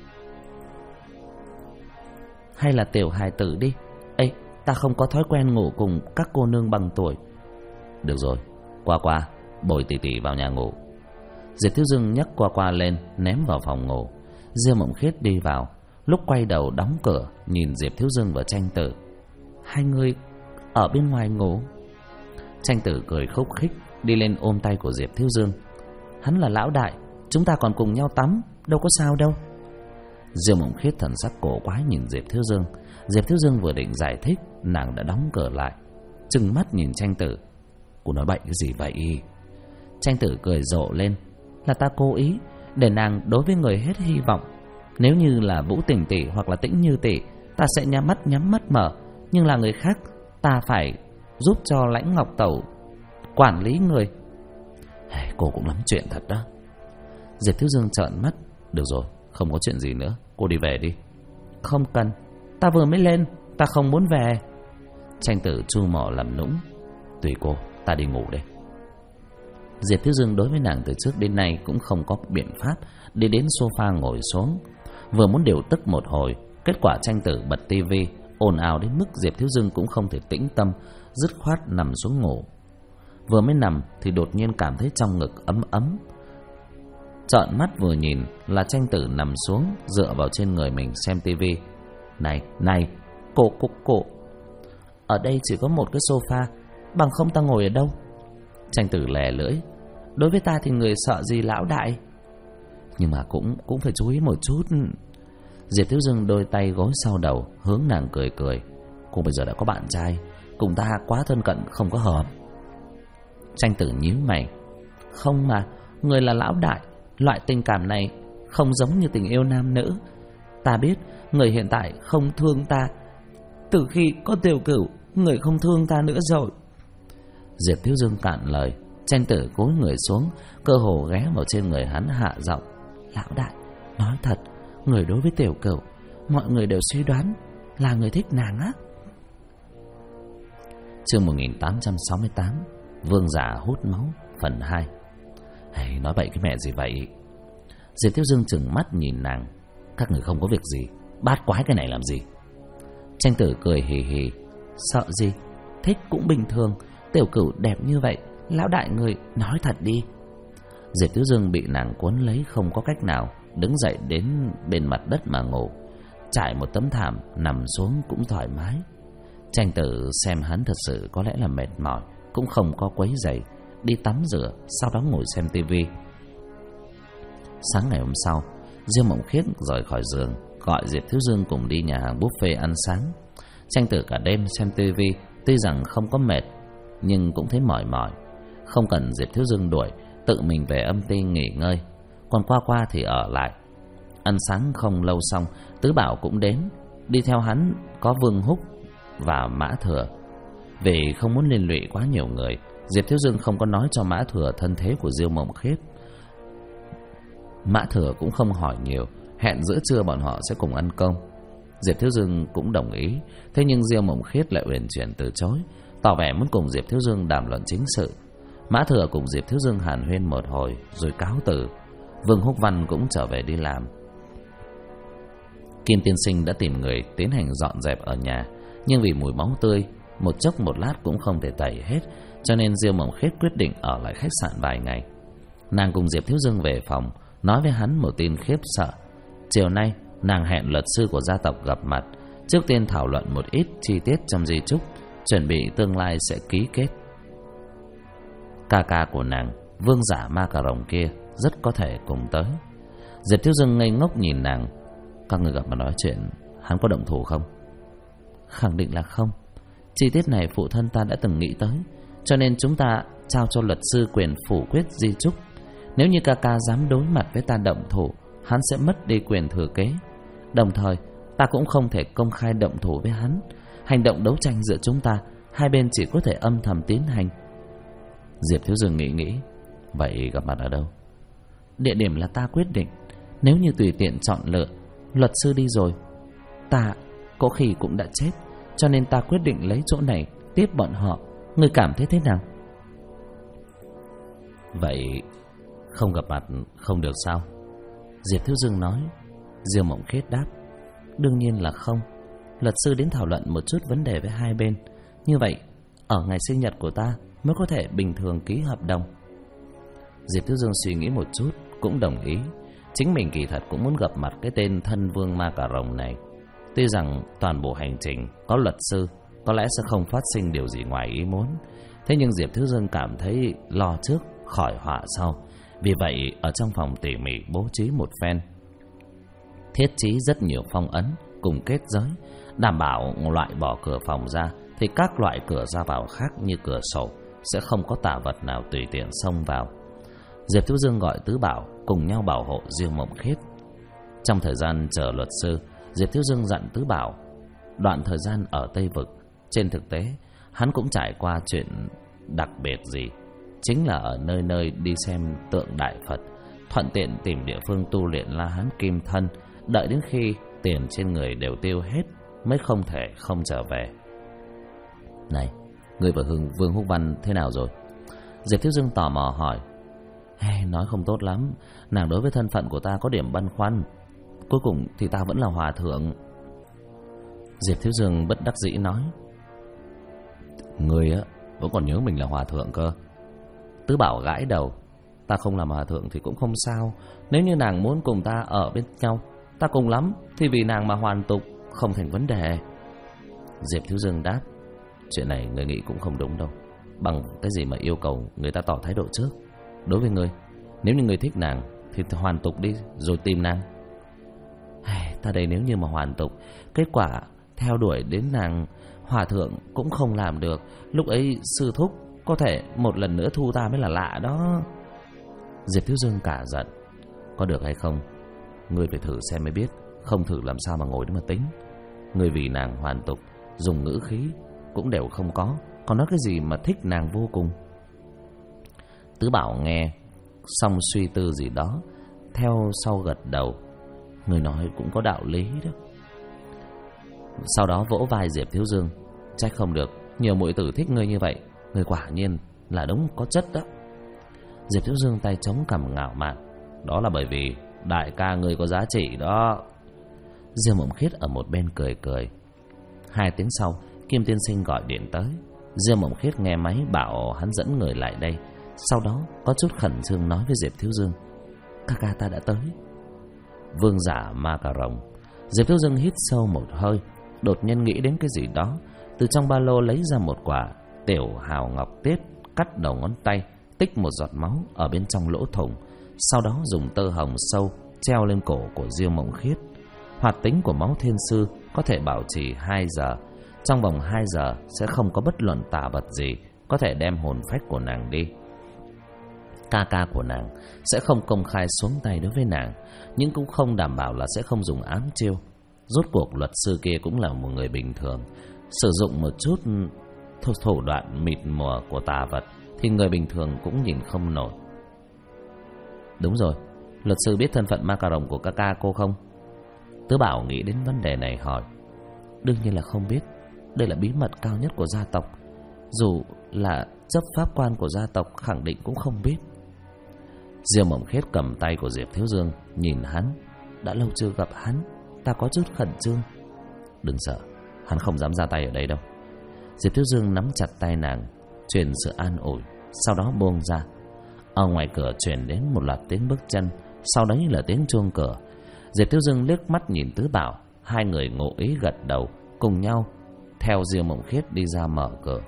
Hay là tiểu hài tử đi. Ta không có thói quen ngủ cùng các cô nương bằng tuổi. Được rồi, Qua Qua, bồi tỷ tỷ vào nhà ngủ. Diệp Thiếu Dương nhấc Qua Qua lên, ném vào phòng ngủ. Diêu Mộng Khiết đi vào, lúc quay đầu đóng cửa, nhìn Diệp Thiếu Dương và Tranh Tử. Hai người ở bên ngoài ngủ? Tranh Tử cười khúc khích, đi lên ôm tay của Diệp Thiếu Dương. Hắn là lão đại, chúng ta còn cùng nhau tắm, đâu có sao đâu. Diêu Mộng Khiết thần sắc cổ quái nhìn Diệp Thiếu Dương. Diệp Thiếu Dương vừa định giải thích, nàng đã đóng cửa lại, trừng mắt nhìn Tranh Tử. Cô nói bậy cái gì vậy? Tranh Tử cười rộ lên. Là ta cố ý để nàng đối với người hết hy vọng. Nếu như là Vũ Tỉnh tỷ hoặc là Tĩnh Như tỷ, ta sẽ nhắm mắt mở. Nhưng là người khác, ta phải giúp cho Lãnh Ngọc tẩu quản lý người. Cô cũng lắm chuyện thật đó. Diệp Thiếu Dương trợn mắt. Được rồi, không có chuyện gì nữa, cô đi về đi. Không cần, ta vừa mới lên, ta không muốn về. Tranh Tử chu mỏ làm nũng. Tùy cô, ta đi ngủ đây. Diệp Thiếu Dương đối với nàng từ trước đến nay cũng không có biện pháp, đi đến sofa ngồi xuống. Vừa muốn điều tức một hồi, kết quả Tranh Tử bật tivi ồn ào đến mức Diệp Thiếu Dương cũng không thể tĩnh tâm, dứt khoát nằm xuống ngủ. Vừa mới nằm thì đột nhiên cảm thấy trong ngực ấm ấm. Trợn mắt vừa nhìn là Tranh Tử nằm xuống dựa vào trên người mình xem tivi. Này, cô, ở đây chỉ có một cái sofa, bằng không ta ngồi ở đâu? Tranh Tử lè lưỡi. Đối với ta thì người sợ gì lão đại? Nhưng mà cũng phải chú ý một chút. Diệp Thiếu Dương đôi tay gối sau đầu, hướng nàng cười. Cô bây giờ đã có bạn trai, cùng ta quá thân cận không có hợp. Tranh Tử nhíu mày. Không mà, người là lão đại, loại tình cảm này không giống như tình yêu nam nữ. Ta biết người hiện tại không thương ta, từ khi có Tiểu Cửu, người không thương ta nữa rồi. Diệp Thiếu Dương cạn lời. Tranh Tử cúi người xuống, cơ hồ ghé vào trên người hắn hạ giọng. Lão đại, nói thật, người đối với Tiểu Cửu, mọi người đều suy đoán là người thích nàng á. Chương 1868, Vương giả hút máu, phần 2. Nói bậy cái mẹ gì vậy? Diệp Thiếu Dương trừng mắt nhìn nàng. Các người không có việc gì, bát quái cái này làm gì? Tranh Tử cười hì hì. Sợ gì, thích cũng bình thường. Tiểu Cửu đẹp như vậy, lão đại người nói thật đi. Diệp Thiếu Dương bị nàng cuốn lấy không có cách nào, đứng dậy đến bên mặt đất mà ngủ. Trải một tấm thảm nằm xuống cũng thoải mái. Tranh Tử xem hắn thật sự có lẽ là mệt mỏi, cũng không có quấy rầy, đi tắm rửa, sau đó ngồi xem tivi. Sáng ngày hôm sau, Diêu Mộng Khiết rời khỏi giường, gọi Diệp Thiếu Dương cùng đi nhà hàng buffet ăn sáng. Tranh Tử cả đêm xem tivi, tuy rằng không có mệt nhưng cũng thấy mỏi mỏi. Không cần Diệp Thiếu Dương đuổi, tự mình về âm ty nghỉ ngơi. Còn Qua thì ở lại. Ăn sáng không lâu xong, Tứ Bảo cũng đến. Đi theo hắn có Vương Húc và Mã Thừa. Vì không muốn liên lụy quá nhiều người, Diệp Thiếu Dương không có nói cho Mã Thừa thân thế của Diêu Mộng Khiết. Mã Thừa cũng không hỏi nhiều, hẹn giữa trưa bọn họ sẽ cùng ăn cơm. Diệp Thiếu Dương cũng đồng ý. Thế nhưng Diêu Mộng Khiết lại uyển chuyển từ chối, tỏ vẻ muốn cùng Diệp Thiếu Dương đàm luận chính sự. Mã Thừa cùng Diệp Thiếu Dương hàn huyên một hồi rồi cáo từ. Vương Húc Văn cũng trở về đi làm. Kim tiên sinh đã tìm người tiến hành dọn dẹp ở nhà, nhưng vì mùi máu tươi một chốc một lát cũng không thể tẩy hết, cho nên Diêu Mộng Khiết quyết định ở lại khách sạn vài ngày. Nàng cùng Diệp Thiếu Dương về phòng, nói với hắn một tin khiếp sợ. Chiều nay nàng hẹn luật sư của gia tộc gặp mặt, trước tiên thảo luận một ít chi tiết trong di chúc, chuẩn bị tương lai sẽ ký kết. Ca ca của nàng, vương giả ma cà rồng kia, rất có thể cùng tới. Diệp Thiếu Dương ngây ngốc nhìn nàng. Các người gặp mà nói chuyện, hắn có động thủ không? Khẳng định là không. Chi tiết này phụ thân ta đã từng nghĩ tới, cho nên chúng ta trao cho luật sư quyền phủ quyết di chúc. Nếu như ca ca dám đối mặt với ta động thủ, hắn sẽ mất đi quyền thừa kế. Đồng thời ta cũng không thể công khai động thủ với hắn. Hành động đấu tranh giữa chúng ta, hai bên chỉ có thể âm thầm tiến hành. Diệp Thiếu Dương nghĩ. Vậy gặp mặt ở đâu? Địa điểm là ta quyết định. Nếu như tùy tiện chọn lựa, luật sư đi rồi, ta có khi cũng đã chết. Cho nên ta quyết định lấy chỗ này tiếp bọn họ. Ngươi cảm thấy thế nào? Vậy không gặp mặt không được sao? Diệp Thiếu Dương nói. Diêu Mộng Khiết đáp. Đương nhiên là không. Luật sư đến thảo luận một chút vấn đề với hai bên. Như vậy ở ngày sinh nhật của ta mới có thể bình thường ký hợp đồng. Diệp Thiếu Dương suy nghĩ một chút, cũng đồng ý. Chính mình kỳ thật cũng muốn gặp mặt cái tên thân vương ma cà rồng này. Tuy rằng toàn bộ hành trình có luật sư, có lẽ sẽ không phát sinh điều gì ngoài ý muốn. Thế nhưng Diệp Thiếu Dương cảm thấy lo trước khỏi họa sau. Vì vậy ở trong phòng tỉ mỉ bố trí một phen, thiết trí rất nhiều phong ấn cùng kết giới, đảm bảo loại bỏ cửa phòng ra thì các loại cửa ra vào khác như cửa sổ sẽ không có tà vật nào tùy tiện xông vào. Diệp Thiếu Dương gọi Tứ Bảo cùng nhau bảo hộ Diêu Mộng Khiết. Trong thời gian chờ luật sư, Diệp Thiếu Dương dặn Tứ Bảo đoạn thời gian ở Tây Vực, trên thực tế hắn cũng trải qua chuyện đặc biệt gì, chính là ở nơi nơi đi xem tượng Đại Phật, thuận tiện tìm địa phương tu luyện La Hán Kim Thân, đợi đến khi tiền trên người đều tiêu hết mới không thể không trở về. Này, người và Vương Húc Văn thế nào rồi? Diệp Thiếu Dương tò mò hỏi. Nói không tốt lắm, nàng đối với thân phận của ta có điểm băn khoăn. Cuối cùng thì ta vẫn là hòa thượng. Diệp Thiếu Dương bất đắc dĩ nói. Người á vẫn còn nhớ mình là hòa thượng cơ. Tứ Bảo gãi đầu. Ta không làm hòa thượng thì cũng không sao. Nếu như nàng muốn cùng ta ở bên nhau, ta cùng lắm thì vì nàng mà hoàn tục, không thành vấn đề. Diệp Thiếu Dương đáp: Chuyện này người nghĩ cũng không đúng đâu. Bằng cái gì mà yêu cầu người ta tỏ thái độ trước? Đối với người, nếu như người thích nàng thì hoàn tục đi rồi tìm nàng. Ta đây nếu như mà hoàn tục, kết quả theo đuổi đến nàng, hòa thượng cũng không làm được. Lúc ấy sư thúc có thể một lần nữa thu ta mới là lạ đó. Diệp Thiếu Dương cả giận: Có được hay không, ngươi phải thử xem mới biết. Không thử làm sao mà ngồi đó mà tính. Ngươi vì nàng hoàn tục, dùng ngữ khí cũng đều không có, còn nói cái gì mà thích nàng vô cùng. Tứ Bảo nghe xong suy tư gì đó, theo sau gật đầu: Người nói cũng có đạo lý đó. Sau đó vỗ vai Diệp Thiếu Dương: Trách không được, nhiều muội tử thích ngươi như vậy. Ngươi quả nhiên là đúng có chất đó. Diệp Thiếu Dương tay chống cằm ngạo mạn: Đó là bởi vì đại ca ngươi có giá trị đó. Diêu Mộng Khiết ở một bên cười cười. 2 tiếng sau, Kim tiên sinh gọi điện tới. Diêu Mộng Khiết nghe máy bảo hắn dẫn người lại đây. Sau đó có chút khẩn trương nói với Diệp Thiếu Dương: Ca ca ta đã tới. Vương giả ma cà rồng. Diệp Thiếu Dương hít sâu một hơi, đột nhiên nghĩ đến cái gì đó. Từ trong ba lô lấy ra một quả tiểu hào ngọc tiết, cắt đầu ngón tay, tích một giọt máu ở bên trong lỗ thủng. Sau đó dùng tơ hồng sâu treo lên cổ của Diêu Mộng Khiết. Hoạt tính của máu thiên sư có thể bảo trì 2 giờ. Trong vòng 2 giờ sẽ không có bất luận tà vật gì có thể đem hồn phách của nàng đi. Ca ca của nàng sẽ không công khai xuống tay đối với nàng, nhưng cũng không đảm bảo là sẽ không dùng ám chiêu. Rốt cuộc luật sư kia cũng là một người bình thường, sử dụng một chút thủ đoạn mịt mờ của tà vật thì người bình thường cũng nhìn không nổi. Đúng rồi, luật sư biết thân phận ma cà rồng của ca ca cô không? Tứ Bảo nghĩ đến vấn đề này hỏi. Đương nhiên là không biết. Đây là bí mật cao nhất của gia tộc. Dù là chấp pháp quan của gia tộc khẳng định cũng không biết. Diêu Mộng Khiết cầm tay của Diệp Thiếu Dương, nhìn hắn. Đã lâu chưa gặp hắn, ta có chút khẩn trương. Đừng sợ, hắn không dám ra tay ở đây đâu. Diệp Thiếu Dương nắm chặt tay nàng, truyền sự an ủi, sau đó buông ra. Ở ngoài cửa truyền đến một loạt tiếng bước chân, sau đấy là tiếng chuông cửa. Diệp Thiếu Dương liếc mắt nhìn Tứ Bảo, 2 người ngộ ý gật đầu, cùng nhau theo Diêu Mộng Khiết đi ra mở cửa.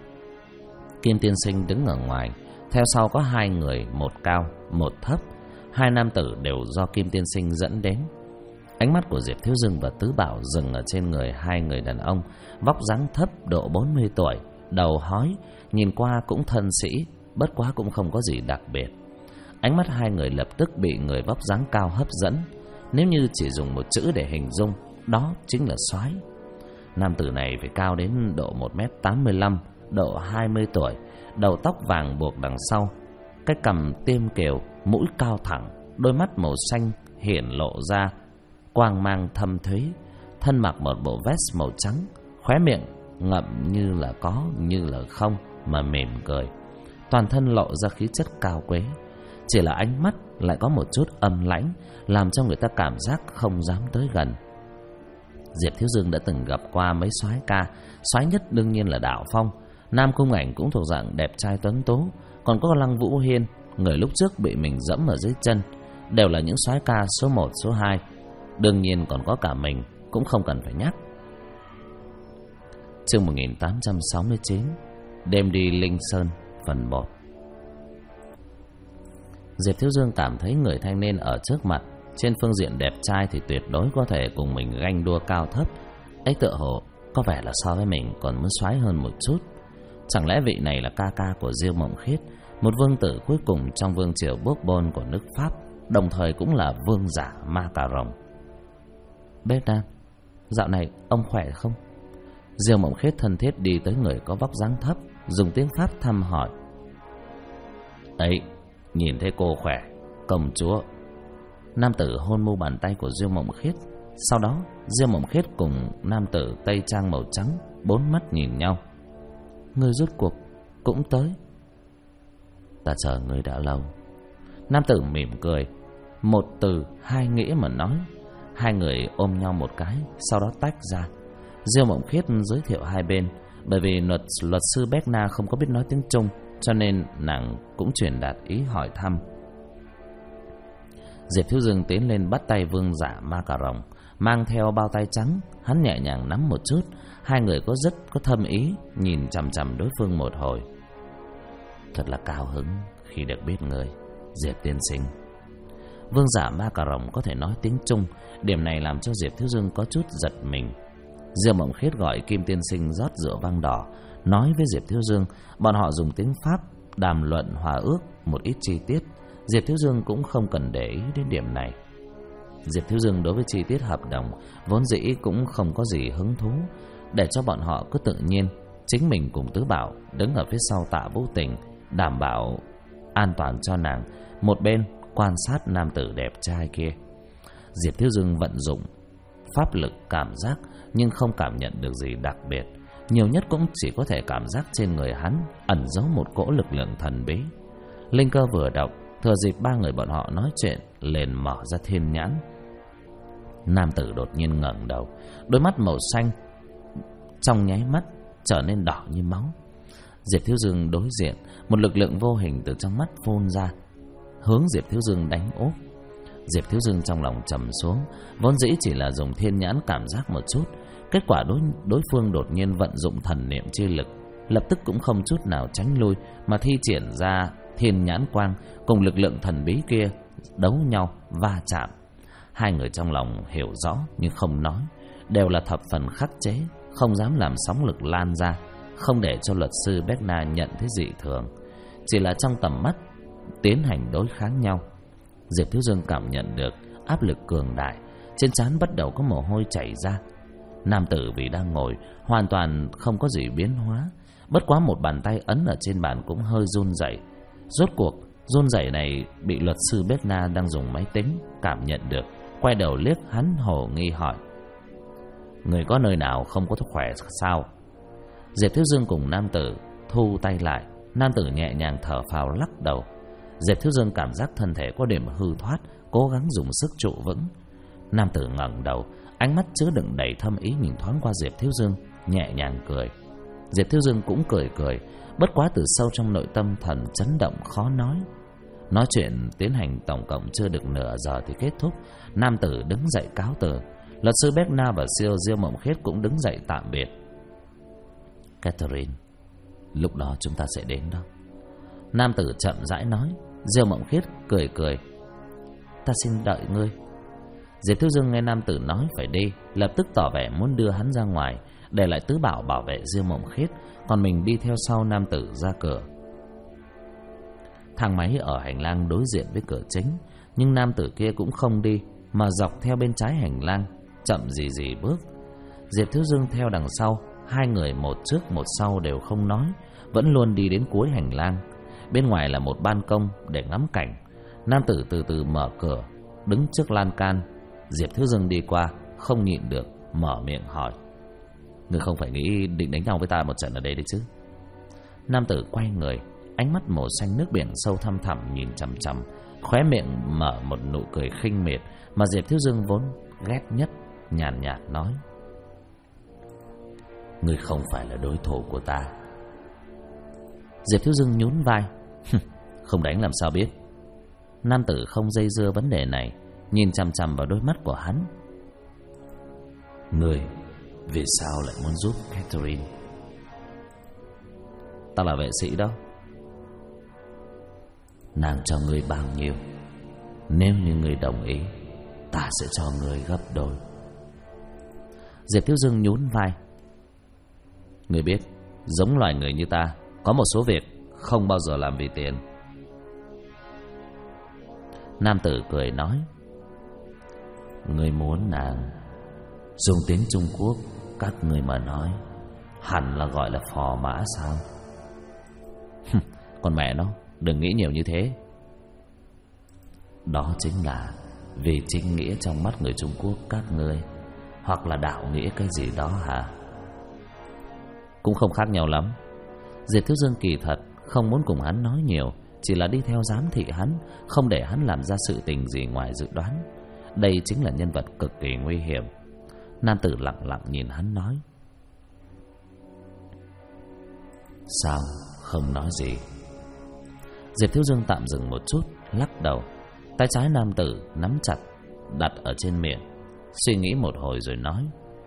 Kim tiên sinh đứng ở ngoài, theo sau có 2 người, một cao, một thấp. 2 nam tử đều do Kim tiên sinh dẫn đến. Ánh mắt của Diệp Thiếu Dương và Tứ Bảo dừng ở trên người 2 người đàn ông, vóc dáng thấp độ 40 tuổi, đầu hói, nhìn qua cũng thân sĩ, bất quá cũng không có gì đặc biệt. Ánh mắt 2 người lập tức bị người vóc dáng cao hấp dẫn. Nếu như chỉ dùng một chữ để hình dung, đó chính là soái. Nam tử này phải cao đến độ 1m85, độ 20 tuổi, đầu tóc vàng buộc đằng sau, cái cằm tiêm kiều, mũi cao thẳng, đôi mắt màu xanh hiển lộ ra quang mang thâm thúy, thân mặc một bộ vest màu trắng, khóe miệng ngậm như là có như là không mà mỉm cười, toàn thân lộ ra khí chất cao quý, chỉ là ánh mắt lại có một chút âm lãnh, làm cho người ta cảm giác không dám tới gần. Diệp Thiếu Dương đã từng gặp qua mấy soái ca, soái nhất đương nhiên là Đạo Phong, Nam Cung Ảnh cũng thuộc dạng đẹp trai tuấn tú, còn có Lăng Vũ Hiên, người lúc trước bị mình dẫm ở dưới chân, đều là những soái ca số 1, số 2. Đương nhiên còn có cả mình, cũng không cần phải nhắc. Chương 1869, Đêm đi Linh Sơn, phần 1. Diệp Thiếu Dương cảm thấy người thanh niên ở trước mặt, trên phương diện đẹp trai thì tuyệt đối có thể cùng mình ganh đua cao thấp. Ấy tựa hồ có vẻ là so với mình còn muốn soái hơn một chút. Chẳng lẽ vị này là ca ca của Diêu Mộng Khiết, một vương tử cuối cùng trong vương triều Bourbon của nước Pháp, đồng thời cũng là vương giả ma cà rồng. Bếp Nam, dạo này ông khỏe không? Diêu Mộng Khiết thân thiết đi tới người có vóc dáng thấp, dùng tiếng Pháp thăm hỏi. Ấy, nhìn thấy cô khỏe, công chúa. Nam tử hôn mu bàn tay của Diêu Mộng Khiết. Sau đó Diêu Mộng Khiết cùng nam tử tây trang màu trắng 4 mắt nhìn nhau. Ngươi rốt cuộc cũng tới. Ta chờ ngươi đã lâu. Nam tử mỉm cười, một từ 2 nghĩa mà nói. 2 người ôm nhau một cái, sau đó tách ra. Diêu Mộng Khiết giới thiệu hai bên, bởi vì luật sư Beckna không có biết nói tiếng Trung, cho nên nàng cũng truyền đạt ý hỏi thăm. Diệp Thiếu Dương tiến lên bắt tay Vương Giả Ma Cà Rồng, mang theo bao tay trắng. Hắn nhẹ nhàng nắm một chút. Hai người rất có thâm ý, nhìn chằm chằm đối phương một hồi. Thật là cao hứng khi được biết người, Diệp tiên sinh. Vương Giả Ma Cà Rồng có thể nói tiếng Trung, điểm này làm cho Diệp Thiếu Dương có chút giật mình. Diêu Mộng Khiết gọi Kim tiên sinh rót rượu vang đỏ, nói với Diệp Thiếu Dương. Bọn họ dùng tiếng Pháp đàm luận hòa ước một ít chi tiết. Diệp Thiếu Dương cũng không cần để ý đến điểm này. Diệp Thiếu Dương đối với chi tiết hợp đồng vốn dĩ cũng không có gì hứng thú, để cho bọn họ cứ tự nhiên. Chính mình cùng Tứ Bảo đứng ở phía sau Tạ Vũ Tình, đảm bảo an toàn cho nàng, một bên quan sát nam tử đẹp trai kia. Diệp Thiếu Dương vận dụng pháp lực cảm giác, nhưng không cảm nhận được gì đặc biệt. Nhiều nhất cũng chỉ có thể cảm giác trên người hắn ẩn giấu một cỗ lực lượng thần bí. Linh cơ vừa động, thừa dịp ba người bọn họ nói chuyện, liền mở ra thiên nhãn. Nam tử đột nhiên ngẩng đầu, đôi mắt màu xanh trong nháy mắt trở nên đỏ như máu. Diệp Thiếu Dương đối diện, một lực lượng vô hình từ trong mắt phun ra, hướng Diệp Thiếu Dương đánh úp. Diệp Thiếu Dương trong lòng trầm xuống, vốn dĩ chỉ là dùng thiên nhãn cảm giác một chút, kết quả đối phương đột nhiên vận dụng thần niệm chi lực, lập tức cũng không chút nào tránh lui, mà thi triển ra thiên nhãn quang cùng lực lượng thần bí kia đấu nhau va chạm. Hai người trong lòng hiểu rõ nhưng không nói, đều là thập phần khắc chế, không dám làm sóng lực lan ra, không để cho luật sư Berna nhận thấy dị thường, chỉ là trong tầm mắt tiến hành đối kháng nhau. Diệp Thiếu Dương cảm nhận được áp lực cường đại, trên trán bắt đầu có mồ hôi chảy ra. Nam tử vì đang ngồi hoàn toàn không có gì biến hóa, bất quá một bàn tay ấn ở trên bàn cũng hơi run rẩy. Rốt cuộc run rẩy này bị luật sư Berna đang dùng máy tính cảm nhận được, quay đầu liếc hắn hồ nghi hỏi: người có nơi nào không có thuốc khỏe sao? Diệp Thiếu Dương cùng nam tử thu tay lại. Nam tử nhẹ nhàng thở phào lắc đầu. Diệp Thiếu Dương cảm giác thân thể có điểm hư thoát, cố gắng dùng sức trụ vững. Nam tử ngẩng đầu, ánh mắt chứa đựng đầy thâm ý nhìn thoáng qua Diệp Thiếu Dương, nhẹ nhàng cười. Diệp Thiếu Dương cũng cười, bất quá từ sâu trong nội tâm thần chấn động khó nói. Nói chuyện tiến hành tổng cộng chưa được nửa giờ thì kết thúc. Nam tử đứng dậy cáo từ. Luật sư Berna và Diêu Mộng Khiết cũng đứng dậy tạm biệt. Catherine, lúc đó chúng ta sẽ đến đó. Nam tử chậm rãi nói. Diêu Mộng Khiết cười. Ta xin đợi ngươi. Diệp Thiếu Dương nghe nam tử nói phải đi, lập tức tỏ vẻ muốn đưa hắn ra ngoài, để lại Tứ Bảo bảo vệ Diêu Mộng Khiết, còn mình đi theo sau nam tử ra cửa. Thang máy ở hành lang đối diện với cửa chính, nhưng nam tử kia cũng không đi, mà dọc theo bên trái hành lang, chậm gì bước. Diệp Thiếu Dương theo đằng sau, hai người một trước một sau đều không nói, vẫn luôn đi đến cuối hành lang. Bên ngoài là một ban công để ngắm cảnh. Nam tử từ từ mở cửa, đứng trước lan can. Diệp Thiếu Dương đi qua, không nhịn được mở miệng hỏi: người không phải nghĩ định đánh nhau với ta một trận ở đây đấy chứ? Nam tử quay người, ánh mắt màu xanh nước biển sâu thăm thẳm nhìn chằm chằm, khóe miệng mở một nụ cười khinh miệt mà Diệp Thiếu Dương vốn ghét nhất, nhàn nhạt nói: người không phải là đối thủ của ta. Diệp Thiếu Dương nhún vai: không đánh làm sao biết. Nam tử không dây dưa vấn đề này, nhìn chằm chằm vào đôi mắt của hắn. Người vì sao lại muốn giúp Catherine? Ta là vệ sĩ đó. Nàng cho người bao nhiêu, nếu như người đồng ý, ta sẽ cho người gấp đôi. Diệp Thiếu Dương nhún vai: người biết, giống loài người như ta, có một số việc không bao giờ làm vì tiền. Nam tử cười nói: người muốn nàng, dùng tiếng Trung Quốc các người mà nói, hẳn là gọi là phò mã sao? Còn mẹ nó, đừng nghĩ nhiều như thế. Đó chính là vì chính nghĩa trong mắt người Trung Quốc các ngươi, hoặc là đạo nghĩa cái gì đó hả? Cũng không khác nhau lắm. Diệp Thiếu Dương kỳ thật không muốn cùng hắn nói nhiều, chỉ là đi theo giám thị hắn, không để hắn làm ra sự tình gì ngoài dự đoán. Đây chính là nhân vật cực kỳ nguy hiểm. Nam tử lặng lặng nhìn hắn nói: sao không nói gì? Diệp Thiếu Dương tạm dừng một chút, lắc đầu. Tay trái nam tử nắm chặt, đặt ở trên miệng, suy nghĩ một hồi rồi nói: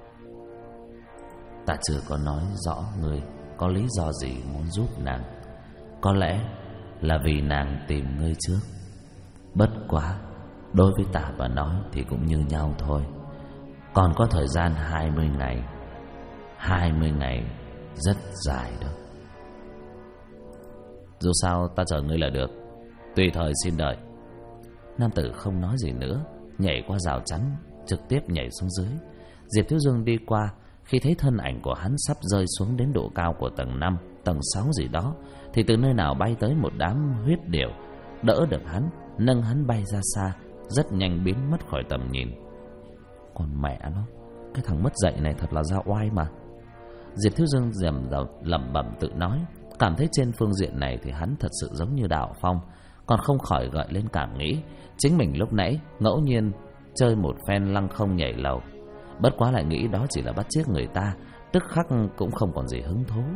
Ta chưa có nói rõ ngươi có lý do gì muốn giúp nàng. Có lẽ là vì nàng tìm ngươi trước. Bất quá đối với ta và nói thì cũng như nhau thôi. Còn có thời gian 20 ngày. 20 ngày rất dài đó. Dù sao ta chờ ngươi là được. Tùy thời xin đợi. Nam tử không nói gì nữa, nhảy qua rào chắn, trực tiếp nhảy xuống dưới. Diệp Thiếu Dương đi qua, khi thấy thân ảnh của hắn sắp rơi xuống đến độ cao của tầng 5, tầng 6 gì đó, thì từ nơi nào bay tới một đám huyết điểu, đỡ được hắn, nâng hắn bay ra xa, rất nhanh biến mất khỏi tầm nhìn. Còn mẹ nó, cái thằng mất dạy này thật là ra oai mà. Diệp Thiếu Dương lẩm bẩm tự nói, cảm thấy trên phương diện này thì hắn thật sự giống như Đạo Phong, còn không khỏi gợi lên cảm nghĩ chính mình lúc nãy ngẫu nhiên chơi một phen lăng không nhảy lầu, bất quá lại nghĩ đó chỉ là bắt chước người ta, tức khắc cũng không còn gì hứng thú.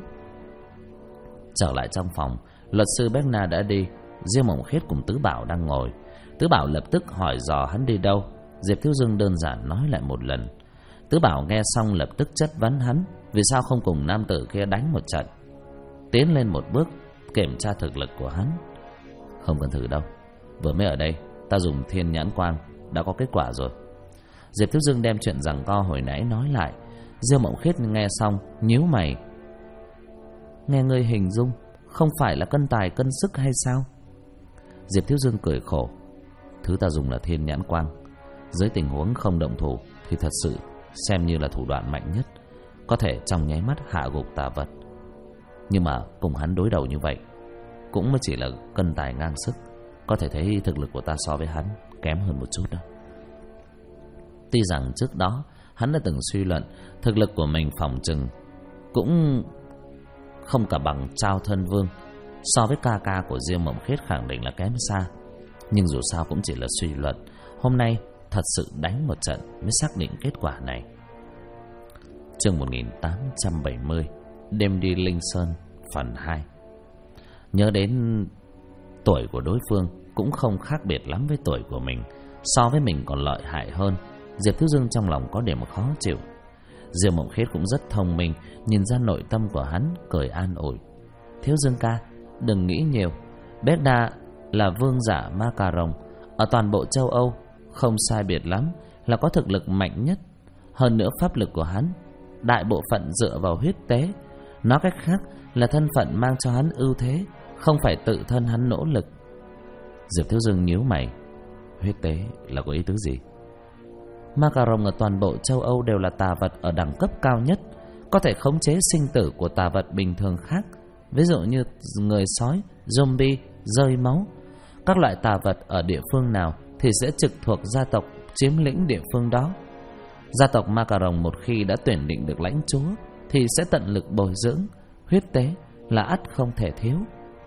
Trở lại trong phòng, luật sư Berna đã đi, Diêu Mộng Khiết cùng Tứ Bảo đang ngồi. Tứ Bảo lập tức hỏi dò hắn đi đâu. Diệp Thiếu Dương đơn giản nói lại một lần. Tứ Bảo nghe xong lập tức chất vấn hắn vì sao không cùng nam tử kia đánh một trận, tiến lên một bước kiểm tra thực lực của hắn. Không cần thử đâu, vừa mới ở đây ta dùng thiên nhãn quang đã có kết quả rồi. Diệp Thiếu Dương đem chuyện giằng co hồi nãy nói lại. Diêu Mộng Khiết nghe xong nhíu mày. Nghe ngươi hình dung không phải là cân tài cân sức hay sao? Diệp Thiếu Dương cười khổ. Thứ ta dùng là thiên nhãn quang. Dưới tình huống không động thủ thì thật sự xem như là thủ đoạn mạnh nhất, có thể trong nháy mắt hạ gục tà vật. Nhưng mà cùng hắn đối đầu như vậy cũng mới chỉ là cân tài ngang sức. Có thể thấy thực lực của ta so với hắn kém hơn một chút đó. Tuy rằng trước đó hắn đã từng suy luận thực lực của mình phòng chừng cũng không cả bằng Trao Thân Vương, so với ca ca của Diêu Mộng Khiết khẳng định là kém xa. Nhưng dù sao cũng chỉ là suy luận. Hôm nay thật sự đánh một trận mới xác định kết quả này. Chương 1870, Đêm đi Linh Sơn phần 2. Nhớ đến tuổi của đối phương cũng không khác biệt lắm với tuổi của mình, so với mình còn lợi hại hơn. Diệp Thiếu Dương trong lòng có điểm khó chịu. Diêu Mộng Khiết cũng rất thông minh, nhìn ra nội tâm của hắn, cười an ủi. Thiếu Dương ca, đừng nghĩ nhiều. Berna là vương giả ma cà rồng ở toàn bộ châu Âu, không sai biệt lắm là có thực lực mạnh nhất. Hơn nữa pháp lực của hắn đại bộ phận dựa vào huyết tế. Nói cách khác là thân phận mang cho hắn ưu thế, không phải tự thân hắn nỗ lực. Diệp Thiếu Dương nhíu mày. Huyết tế là có ý tứ gì? Ma cà rồng ở toàn bộ châu Âu đều là tà vật ở đẳng cấp cao nhất, có thể khống chế sinh tử của tà vật bình thường khác, ví dụ như người sói, zombie, rơi máu. Các loại tà vật ở địa phương nào thì sẽ trực thuộc gia tộc chiếm lĩnh địa phương đó. Gia tộc Ma cà rồng một khi đã tuyển định được lãnh chúa thì sẽ tận lực bồi dưỡng. Huyết tế là ắt không thể thiếu.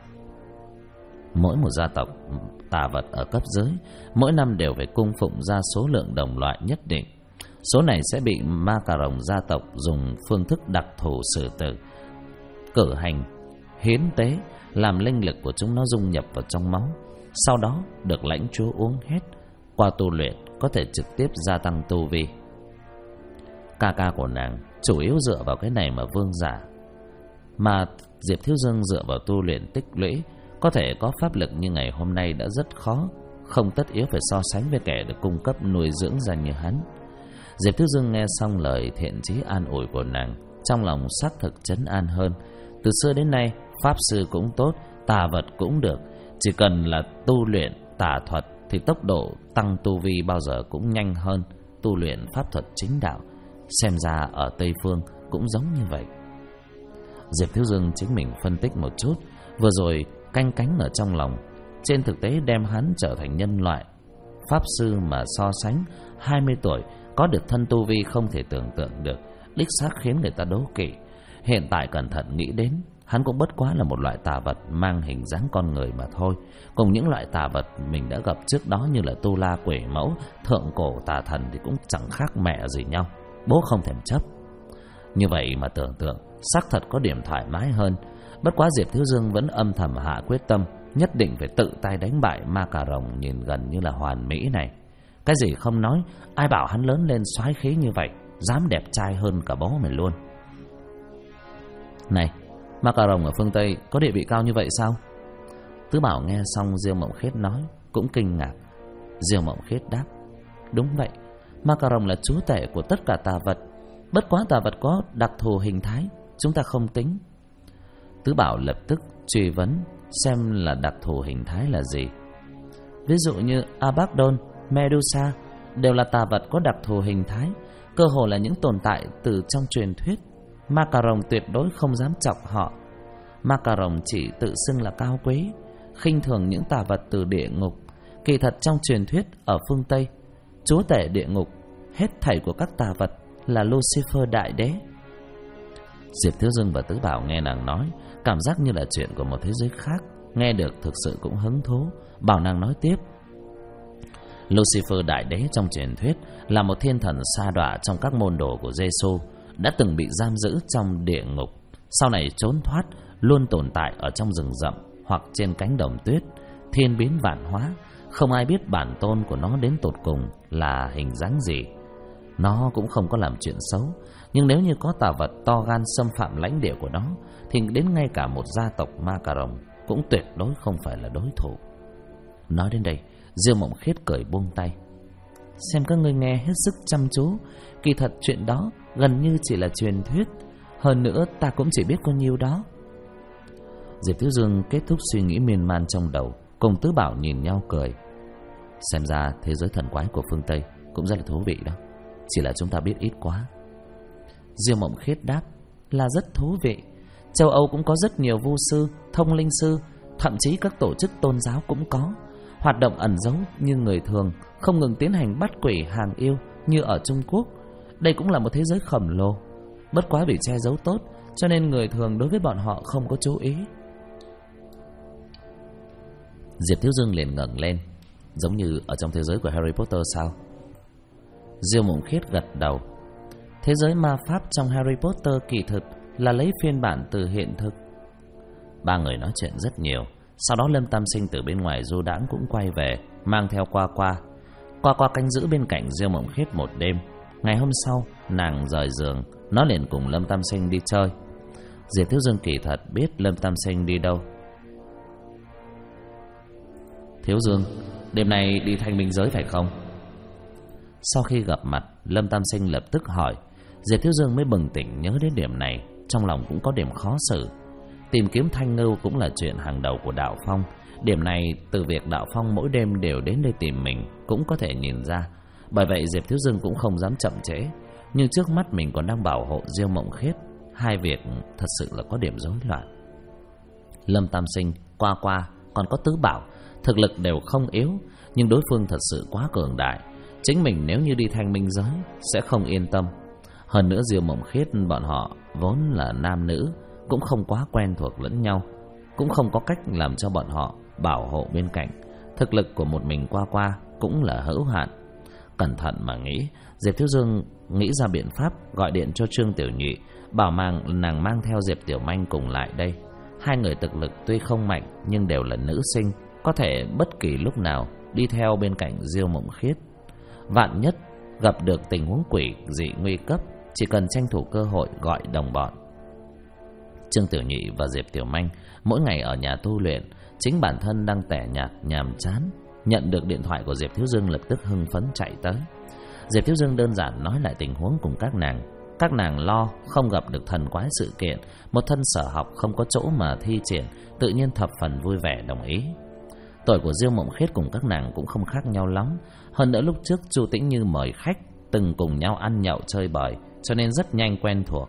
Mỗi một gia tộc tà vật ở cấp dưới mỗi năm đều phải cung phụng ra số lượng đồng loại nhất định. Số này sẽ bị Ma cà rồng gia tộc dùng phương thức đặc thù xử tử, cử hành hiến tế, làm linh lực của chúng nó dung nhập vào trong máu, sau đó được lãnh chúa uống hết. Qua tu luyện có thể trực tiếp gia tăng tu vi. Ca ca của nàng chủ yếu dựa vào cái này mà vương giả, mà Diệp Thiếu Dương dựa vào tu luyện tích lũy, có thể có pháp lực như ngày hôm nay đã rất khó, không tất yếu phải so sánh với kẻ được cung cấp nuôi dưỡng ra như hắn. Diệp Thiếu Dương nghe xong lời thiện chí an ủi của nàng, trong lòng xác thực trấn an hơn. Từ xưa đến nay, pháp sư cũng tốt, tà vật cũng được, chỉ cần là tu luyện tà thuật thì tốc độ tăng tu vi bao giờ cũng nhanh hơn tu luyện pháp thuật chính đạo. Xem ra ở Tây Phương cũng giống như vậy. Diệp Thiếu Dương chính mình phân tích một chút, vừa rồi canh cánh ở trong lòng, trên thực tế đem hắn trở thành nhân loại. Pháp sư mà so sánh 20 tuổi có được thân tu vi không thể tưởng tượng được, đích xác khiến người ta đố kỵ. Hiện tại cẩn thận nghĩ đến, hắn cũng bất quá là một loại tà vật mang hình dáng con người mà thôi, cùng những loại tà vật mình đã gặp trước đó như là tu la, quỷ mẫu, thượng cổ tà thần thì cũng chẳng khác mẹ gì nhau. Bố không thèm chấp. Như vậy mà tưởng tượng xác thật có điểm thoải mái hơn. Bất quá Diệp Thiếu Dương vẫn âm thầm hạ quyết tâm nhất định phải tự tay đánh bại ma cà rồng nhìn gần như là hoàn mỹ này. Cái gì không nói, ai bảo hắn lớn lên soái khí như vậy, dám đẹp trai hơn cả bố mày luôn. Này, ma cà rồng ở phương Tây có địa vị cao như vậy sao? Tứ Bảo nghe xong Diêu Mộng Khiết nói cũng kinh ngạc. Diêu Mộng Khiết đáp: đúng vậy, ma cà rồng là chúa tể của tất cả tà vật. Bất quá tà vật có đặc thù hình thái, chúng ta không tính. Tứ Bảo lập tức truy vấn xem là đặc thù hình thái là gì. Ví dụ như Abaddon, Medusa đều là tà vật có đặc thù hình thái, cơ hồ là những tồn tại từ trong truyền thuyết. Ma cà rồng tuyệt đối không dám chọc họ. Ma cà rồng chỉ tự xưng là cao quý, khinh thường những tà vật từ địa ngục. Kỳ thật trong truyền thuyết ở phương Tây, chúa tể địa ngục hết thảy của các tà vật là Lucifer đại đế. Diệp Thiếu Dương và Tứ Bảo nghe nàng nói, cảm giác như là chuyện của một thế giới khác, nghe được thực sự cũng hứng thú, bảo nàng nói tiếp. Lucifer đại đế trong truyền thuyết là một thiên thần sa đọa trong các môn đồ của Giêsu, đã từng bị giam giữ trong địa ngục, sau này trốn thoát, luôn tồn tại ở trong rừng rậm hoặc trên cánh đồng tuyết, thiên biến vạn hóa, không ai biết bản tôn của nó đến tột cùng là hình dáng gì. Nó cũng không có làm chuyện xấu, nhưng nếu như có tà vật to gan xâm phạm lãnh địa của nó, thì đến ngay cả một gia tộc ma cà rồng cũng tuyệt đối không phải là đối thủ. Nói đến đây, Diêu Mộng Khiết cười buông tay. Xem các ngươi nghe hết sức chăm chú, kỳ thật chuyện đó gần như chỉ là truyền thuyết, hơn nữa ta cũng chỉ biết có nhiêu đó. Diệp Thiếu Dương kết thúc suy nghĩ miên man trong đầu, cùng Tứ Bảo nhìn nhau cười. Xem ra thế giới thần quái của phương Tây cũng rất là thú vị đó, chỉ là chúng ta biết ít quá. Diêu Mộng Khiết đáp: là rất thú vị. Châu Âu cũng có rất nhiều vu sư, thông linh sư, thậm chí các tổ chức tôn giáo cũng có, hoạt động ẩn giấu như người thường, không ngừng tiến hành bắt quỷ hàng yêu như ở Trung Quốc. Đây cũng là một thế giới khổng lồ, bất quá bị che giấu tốt, cho nên người thường đối với bọn họ không có chú ý. Diệp Thiếu Dương liền ngẩng lên: giống như ở trong thế giới của Harry Potter sao? Diêu Mộng Khiết gật đầu. Thế giới ma pháp trong Harry Potter kỳ thực là lấy phiên bản từ hiện thực. Ba người nói chuyện rất nhiều. Sau đó Lâm Tam Sinh từ bên ngoài du đãng cũng quay về, mang theo Qua Qua canh giữ bên cạnh Diêu Mộng Khiết một đêm. Ngày hôm sau nàng rời giường, nó liền cùng Lâm Tam Sinh đi chơi. Diệp Thiếu Dương kỳ thật biết Lâm Tam Sinh đi đâu. Thiếu Dương, đêm nay đi Thanh Minh Giới phải không? Sau khi gặp mặt, Lâm Tam Sinh lập tức hỏi. Diệp Thiếu Dương mới bừng tỉnh nhớ đến điểm này, trong lòng cũng có điểm khó xử. Tìm kiếm Thanh Ngưu cũng là chuyện hàng đầu của Đạo Phong. Điểm này từ việc Đạo Phong mỗi đêm đều đến đây tìm mình cũng có thể nhìn ra. Bởi vậy Diệp Thiếu Dương cũng không dám chậm trễ. Nhưng trước mắt mình còn đang bảo hộ Diêu Mộng Khiết, hai việc thật sự là có điểm rối loạn. Lâm Tam Sinh, Qua còn có Tứ Bảo, thực lực đều không yếu, nhưng đối phương thật sự quá cường đại. Chính mình nếu như đi Thanh Minh Giới sẽ không yên tâm. Hơn nữa Diêu Mộng Khiết bọn họ vốn là nam nữ, cũng không quá quen thuộc lẫn nhau, cũng không có cách làm cho bọn họ bảo hộ bên cạnh. Thực lực của một mình Qua cũng là hữu hạn. Cẩn thận mà nghĩ, Diệp Thiếu Dương nghĩ ra biện pháp gọi điện cho Trương Tiểu Nhụy, bảo nàng mang theo Diệp Tiểu Manh cùng lại đây. Hai người thực lực tuy không mạnh nhưng đều là nữ sinh, có thể bất kỳ lúc nào đi theo bên cạnh Diêu Mộng Khiết. Vạn nhất gặp được tình huống quỷ dị nguy cấp, chỉ cần tranh thủ cơ hội gọi đồng bọn. Trương Tiểu Nhụy và Diệp Tiểu Manh mỗi ngày ở nhà tu luyện, chính bản thân đang tẻ nhạt nhàm chán, nhận được điện thoại của Diệp Thiếu Dương lập tức hưng phấn chạy tới. Diệp Thiếu Dương đơn giản nói lại tình huống cùng các nàng. Các nàng lo không gặp được thần quái sự kiện, một thân sở học không có chỗ mà thi triển, tự nhiên thập phần vui vẻ đồng ý. Tuổi của Diêu Mộng Khiết cùng các nàng cũng không khác nhau lắm. Hơn nữa lúc trước Chu Tĩnh Như mời khách, từng cùng nhau ăn nhậu chơi bời, cho nên rất nhanh quen thuộc.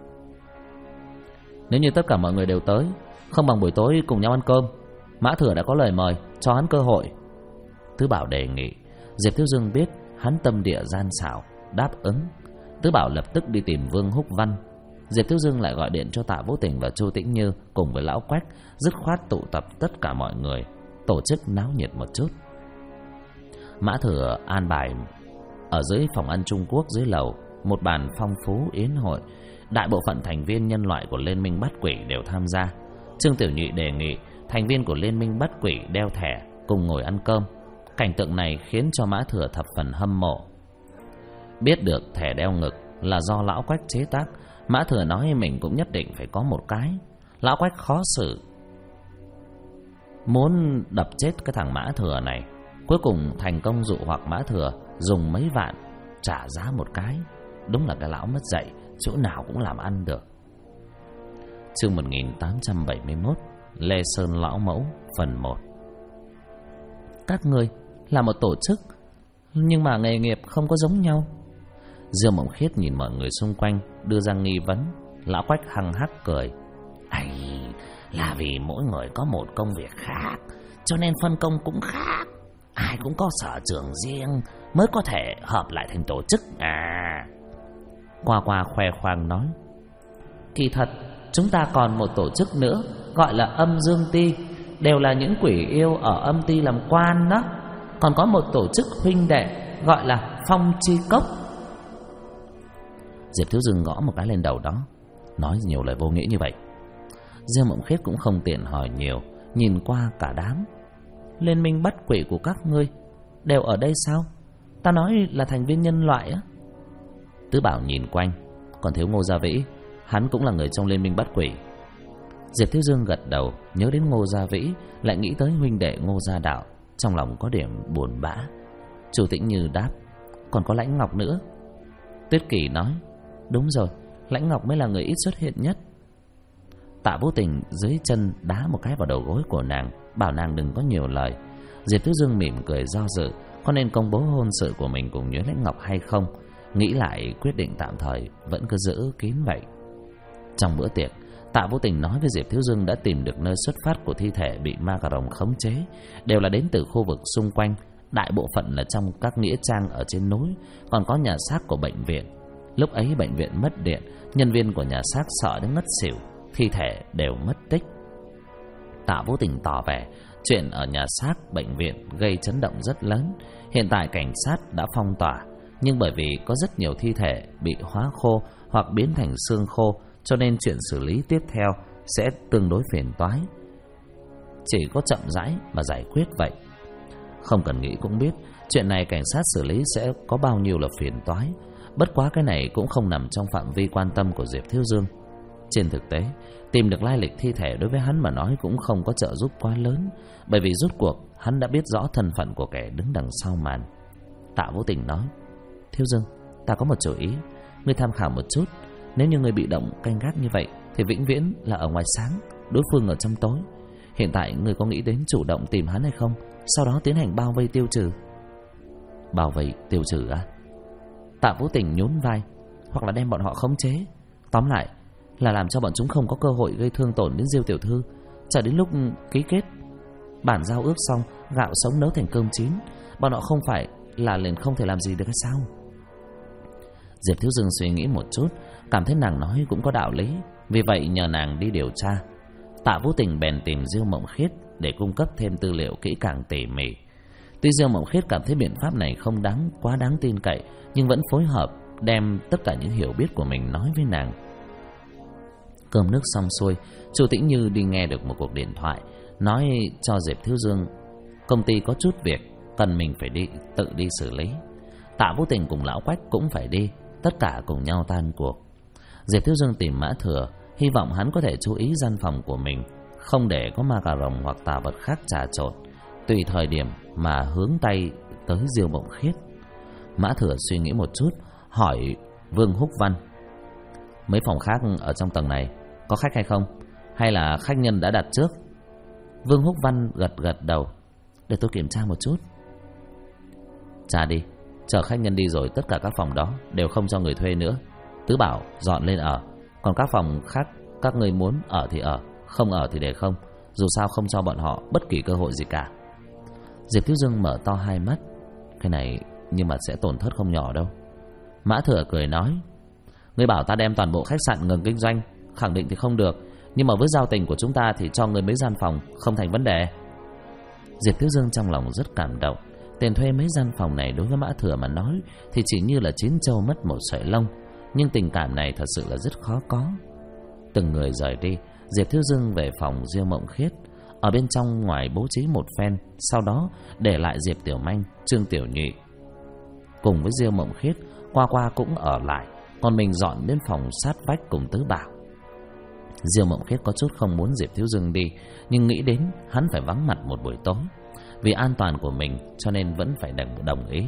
Nếu như tất cả mọi người đều tới, không bằng buổi tối cùng nhau ăn cơm. Mã Thừa đã có lời mời, cho hắn cơ hội. Tứ Bảo đề nghị. Diệp Thiếu Dương biết hắn tâm địa gian xảo, đáp ứng. Tứ Bảo lập tức đi tìm Vương Húc Văn. Diệp Thiếu Dương lại gọi điện cho Tạ Vũ Tình và Chu Tĩnh Như cùng với Lão Quách, dứt khoát tụ tập tất cả mọi người, tổ chức náo nhiệt một chút. Mã Thừa an bài ở dưới phòng ăn Trung Quốc dưới lầu một bàn phong phú yến hội. Đại bộ phận thành viên nhân loại của Liên minh bắt quỷ đều tham gia. Trương Tiểu Nhụy đề nghị thành viên của Liên minh bắt quỷ đeo thẻ cùng ngồi ăn cơm. Cảnh tượng này khiến cho Mã Thừa thập phần hâm mộ. Biết được thẻ đeo ngực là do Lão Quách chế tác, Mã Thừa nói mình cũng nhất định phải có một cái. Lão Quách khó xử, muốn đập chết cái thằng Mã Thừa này. Cuối cùng thành công dụ hoặc Mã Thừa dùng mấy vạn trả giá một cái. Đúng là cái lão mất dạy, chỗ nào cũng làm ăn được. Chương 1871, Lê Sơn Lão Mẫu phần 1. Các ngươi là một tổ chức, nhưng mà nghề nghiệp không có giống nhau. Dương Mộng Khiết nhìn mọi người xung quanh, đưa ra nghi vấn. Lão Quách hăng hắc cười. Hay là vì mỗi người có một công việc khác, cho nên phân công cũng khác. Ai cũng có sở trường riêng mới có thể hợp lại thành tổ chức à. Qua Qua khoe khoang nói. Kỳ thật chúng ta còn một tổ chức nữa, gọi là Âm Dương Ti, đều là những quỷ yêu ở âm ti làm quan đó. Còn có một tổ chức huynh đệ gọi là Phong Chi Cốc. Diệp Thiếu Dương gõ một cái lên đầu đó, nói nhiều lời vô nghĩa như vậy. Dương Mộng Khiết cũng không tiện hỏi nhiều, nhìn qua cả đám. Liên minh bắt quỷ của các ngươi đều ở đây sao? Ta nói là thành viên nhân loại á. Tứ Bảo nhìn quanh, còn thiếu Ngô Gia Vĩ, hắn cũng là người trong liên minh bắt quỷ. Diệp Thiếu Dương gật đầu, nhớ đến Ngô Gia Vĩ, lại nghĩ tới huynh đệ Ngô Gia Đạo, trong lòng có điểm buồn bã. Chu Tĩnh Như đáp. Còn có Lãnh Ngọc nữa. Tuyết Kỳ nói. Đúng rồi, Lãnh Ngọc mới là người ít xuất hiện nhất. Tạ Vũ Tình dưới chân đá một cái vào đầu gối của nàng, bảo nàng đừng có nhiều lời. Diệp Thiếu Dương mỉm cười do dự, có nên công bố hôn sự của mình cùng Nhuế Lãnh Ngọc hay không. Nghĩ lại quyết định tạm thời vẫn cứ giữ kín vậy. Trong bữa tiệc, Tạ Vũ Tình nói với Diệp Thiếu Dương đã tìm được nơi xuất phát của thi thể bị ma cà rồng khống chế, đều là đến từ khu vực xung quanh, đại bộ phận là trong các nghĩa trang ở trên núi, còn có nhà xác của bệnh viện. Lúc ấy bệnh viện mất điện, nhân viên của nhà xác sợ đến ngất xỉu, thi thể đều mất tích. Tạ Vũ Tình tỏ vẻ chuyện ở nhà xác bệnh viện gây chấn động rất lớn. Hiện tại cảnh sát đã phong tỏa, nhưng bởi vì có rất nhiều thi thể bị hóa khô hoặc biến thành xương khô, cho nên chuyện xử lý tiếp theo sẽ tương đối phiền toái. Chỉ có chậm rãi mà giải quyết vậy. Không cần nghĩ cũng biết chuyện này cảnh sát xử lý sẽ có bao nhiêu là phiền toái. Bất quá cái này cũng không nằm trong phạm vi quan tâm của Diệp Thiếu Dương. Trên thực tế, tìm được lai lịch thi thể đối với hắn mà nói cũng không có trợ giúp quá lớn, bởi vì rốt cuộc hắn đã biết rõ thân phận của kẻ đứng đằng sau màn. Tạ Vũ Tình nói. Thiếu Dương, ta có một chủ ý, ngươi tham khảo một chút. Nếu như ngươi bị động canh gác như vậy thì vĩnh viễn là ở ngoài sáng, đối phương ở trong tối. Hiện tại ngươi có nghĩ đến chủ động tìm hắn hay không, sau đó tiến hành bao vây tiêu trừ? Bao vây tiêu trừ à? Tạ Vũ Tình nhún vai. Hoặc là đem bọn họ khống chế. Tóm lại là làm cho bọn chúng không có cơ hội gây thương tổn đến Diêu tiểu thư. Chờ đến lúc ký kết bản giao ước xong, gạo sống nấu thành cơm chín, bọn họ không phải là liền không thể làm gì được hay sao? Diệp Thiếu Dương suy nghĩ một chút, cảm thấy nàng nói cũng có đạo lý, vì vậy nhờ nàng đi điều tra. Tạ Vũ Tình bèn tìm Diêu Mộng Khiết để cung cấp thêm tư liệu kỹ càng tỉ mỉ. Tuy Diêu Mộng Khiết cảm thấy biện pháp này không quá đáng tin cậy, nhưng vẫn phối hợp đem tất cả những hiểu biết của mình nói với nàng. Cơm nước xong xuôi, Chu Tĩnh Như đi nghe được một cuộc điện thoại, nói cho Diệp Thiếu Dương công ty có chút việc cần mình phải tự đi xử lý. Tạ Vũ Tình cùng Lão Quách cũng phải đi, tất cả cùng nhau tan cuộc. Diệp Thiếu Dương tìm Mã Thừa, hy vọng hắn có thể chú ý gian phòng của mình, không để có ma cà rồng hoặc tà vật khác trà trộn, tùy thời điểm mà hướng tay tới Diêu Mộng Khiết. Mã Thừa suy nghĩ một chút, hỏi Vương Húc Văn. Mấy phòng khác ở trong tầng này có khách hay không? Hay là khách nhân đã đặt trước? Vương Húc Văn gật đầu. Để tôi kiểm tra một chút. Tra đi, chờ khách nhân đi rồi tất cả các phòng đó đều không cho người thuê nữa. Tứ Bảo dọn lên ở, còn các phòng khác các người muốn ở thì ở, không ở thì để không. Dù sao không cho bọn họ bất kỳ cơ hội gì cả. Diệp Thiếu Dương mở to hai mắt. Cái này nhưng mà sẽ tổn thất không nhỏ đâu. Mã Thừa cười nói. Ngươi bảo ta đem toàn bộ khách sạn ngừng kinh doanh, khẳng định thì không được, nhưng mà với giao tình của chúng ta thì cho người mấy gian phòng không thành vấn đề. Diệp Thiếu Dương trong lòng rất cảm động. Tiền thuê mấy gian phòng này đối với Mã Thừa mà nói thì chỉ như là chín trâu mất một sợi lông, nhưng tình cảm này thật sự là rất khó có. Từng người rời đi, Diệp Thiếu Dương về phòng Diêu Mộng Khiết. ở bên trong ngoài bố trí một phen, sau đó để lại Diệp Tiểu Manh, Trương Tiểu Nhụy cùng với Diêu Mộng Khiết. Qua Qua cũng ở lại, còn mình dọn đến phòng sát vách cùng Tứ Bảo. Diêu Mộng Khiết có chút không muốn Diệp Thiếu Dương đi, nhưng nghĩ đến hắn phải vắng mặt một buổi tối, vì an toàn của mình cho nên vẫn phải đồng ý.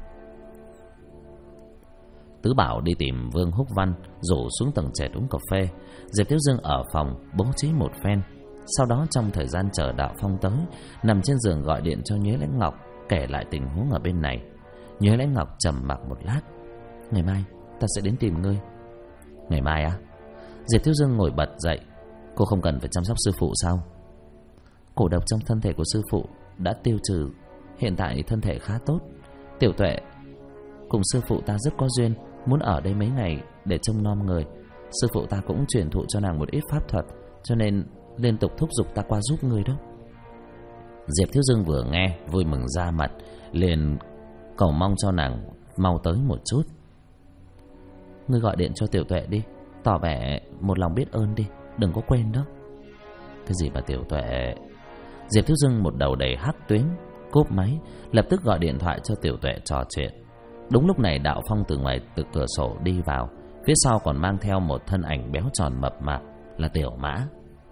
Tứ Bảo đi tìm Vương Húc Văn, rủ xuống tầng trệt uống cà phê. Diệp Thiếu Dương ở phòng bố trí một phen. Sau đó trong thời gian chờ Đạo Phong tới, nằm trên giường gọi điện cho Nhuế Lãnh Ngọc, kể lại tình huống ở bên này. Nhuế Lãnh Ngọc trầm mặc một lát. Ngày mai ta sẽ đến tìm ngươi. Ngày mai á? Diệp Thiếu Dương ngồi bật dậy. Cô không cần phải chăm sóc sư phụ sao? Cổ độc trong thân thể của sư phụ đã tiêu trừ, hiện tại thân thể khá tốt. Tiểu Tuệ cùng sư phụ ta rất có duyên, muốn ở đây mấy ngày để trông nom người. Sư phụ ta cũng truyền thụ cho nàng một ít pháp thuật, cho nên liên tục thúc giục ta qua giúp người đó. Diệp Thiếu Dương vừa nghe vui mừng ra mặt, liền cầu mong cho nàng mau tới một chút. Ngươi gọi điện cho Tiểu Tuệ đi, tỏ vẻ một lòng biết ơn đi, đừng có quên đó. Cái gì mà Tiểu Tuệ? Diệp Thiếu Dương một đầu đầy hắc tuyến, cúp máy, lập tức gọi điện thoại cho Tiểu Tuệ trò chuyện. Đúng lúc này Đạo Phong từ ngoài từ cửa sổ đi vào, phía sau còn mang theo một thân ảnh béo tròn mập mạp, là Tiểu Mã.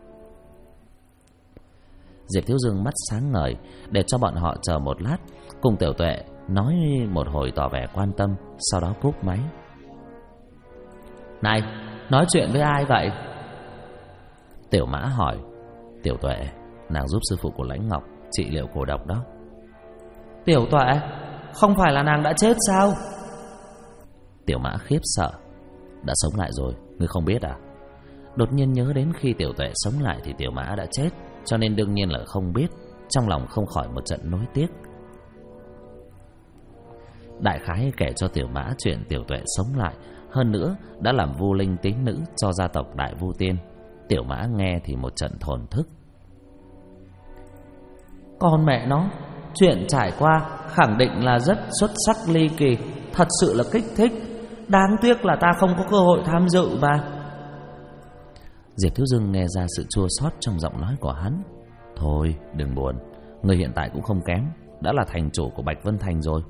Diệp Thiếu Dương mắt sáng ngời, để cho bọn họ chờ một lát, cùng Tiểu Tuệ nói một hồi tỏ vẻ quan tâm, sau đó cúp máy. Này, nói chuyện với ai vậy? Tiểu Mã hỏi. Tiểu Tuệ, nàng giúp sư phụ của Lãnh Ngọc trị liệu cổ độc đó. Tiểu Tuệ, không phải là nàng đã chết sao? Tiểu Mã khiếp sợ. Đã sống lại rồi, ngươi không biết à? Đột nhiên nhớ đến khi Tiểu Tuệ sống lại thì Tiểu Mã đã chết, cho nên đương nhiên là không biết. Trong lòng không khỏi một trận nối tiếc. Đại khái kể cho Tiểu Mã chuyện Tiểu Tuệ sống lại, hơn nữa đã làm Vu Linh tín nữ cho gia tộc Đại Vu Tiên. Tiểu Mã nghe thì một trận thổn thức. Con mẹ nó, chuyện trải qua khẳng định là rất xuất sắc ly kỳ, thật sự là kích thích. Đáng tiếc là ta không có cơ hội tham dự mà. Diệp Thiếu Dương nghe ra sự chua xót trong giọng nói của hắn. Thôi đừng buồn, người hiện tại cũng không kém, đã là thành chủ của Bạch Vân Thành rồi.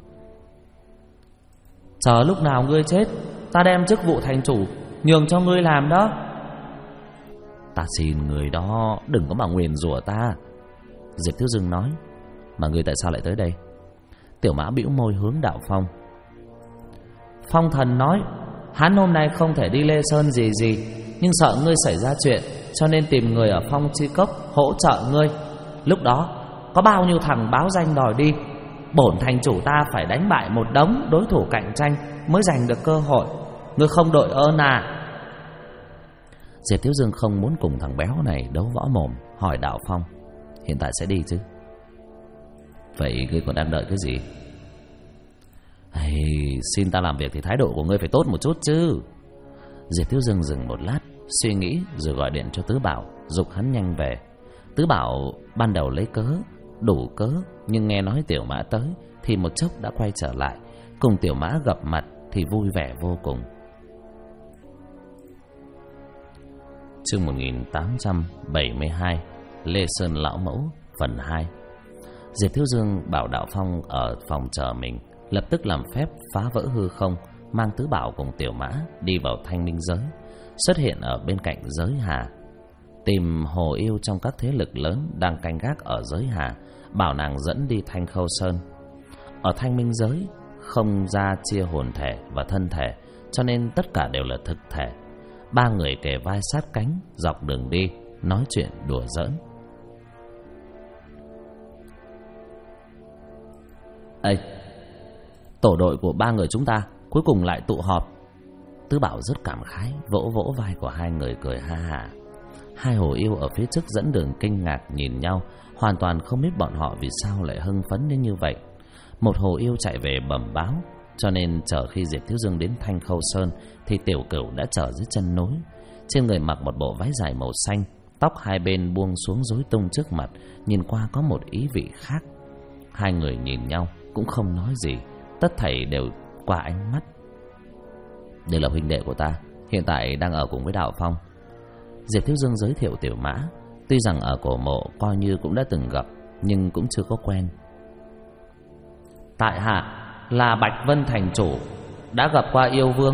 Chờ lúc nào ngươi chết, ta đem chức vụ thành chủ nhường cho ngươi làm đó. Ta xin người đó đừng có mà nguyền rủa ta. Diệp Thiếu Dương nói. Mà ngươi tại sao lại tới đây? Tiểu Mã bĩu môi hướng Đạo Phong. Phong thần nói hắn hôm nay không thể đi Lê Sơn gì, nhưng sợ ngươi xảy ra chuyện, cho nên tìm người ở Phong Chi Cốc hỗ trợ ngươi. Lúc đó có bao nhiêu thằng báo danh đòi đi, bổn thành chủ ta phải đánh bại một đống đối thủ cạnh tranh mới giành được cơ hội. Ngươi không đội ơn à? Diệp Thiếu Dương không muốn cùng thằng béo này đấu võ mồm, hỏi Đạo Phong. Hiện tại sẽ đi chứ? Vậy ngươi còn đang đợi cái gì? Xin ta làm việc thì thái độ của ngươi phải tốt một chút chứ. Diệp Thiếu Dương dừng một lát, suy nghĩ rồi gọi điện cho Tứ Bảo, giục hắn nhanh về. Tứ Bảo ban đầu lấy cớ, đủ cớ, nhưng nghe nói Tiểu Mã tới thì một chốc đã quay trở lại. Cùng Tiểu Mã gặp mặt thì vui vẻ vô cùng. Chương 1872, Lê Sơn Lão Mẫu, phần 2. Diệp Thiếu Dương bảo Đạo Phong ở phòng chờ mình, lập tức làm phép phá vỡ hư không, mang Tứ Bảo cùng Tiểu Mã đi vào Thanh Minh giới, xuất hiện ở bên cạnh giới Hà, tìm hồ yêu trong các thế lực lớn đang canh gác ở giới Hà, bảo nàng dẫn đi Thanh Khâu Sơn. Ở Thanh Minh giới không ra chia hồn thể và thân thể, cho nên tất cả đều là thực thể. Ba người kề vai sát cánh dọc đường đi, nói chuyện đùa giỡn. Ê, tổ đội của ba người chúng ta cuối cùng lại tụ họp. Tứ Bảo rất cảm khái, vỗ vỗ vai của hai người cười ha hả. Hai hồ yêu ở phía trước dẫn đường kinh ngạc nhìn nhau, hoàn toàn không biết bọn họ vì sao lại hưng phấn đến như vậy. Một hồ yêu chạy về bẩm báo, cho nên chờ khi Diệp Thiếu Dương đến Thanh Khâu Sơn thì Tiểu Cửu đã chờ dưới chân núi. Trên người mặc một bộ váy dài màu xanh, tóc hai bên buông xuống rối tung trước mặt, nhìn qua có một ý vị khác. Hai người nhìn nhau cũng không nói gì, tất thảy đều qua ánh mắt. Đây là huynh đệ của ta, hiện tại đang ở cùng với Đạo Phong. Diệp Thiếu Dương giới thiệu Tiểu Mã. Tuy rằng ở cổ mộ coi như cũng đã từng gặp, nhưng cũng chưa có quen. Tại hạ là Bạch Vân thành chủ, đã gặp qua yêu vương.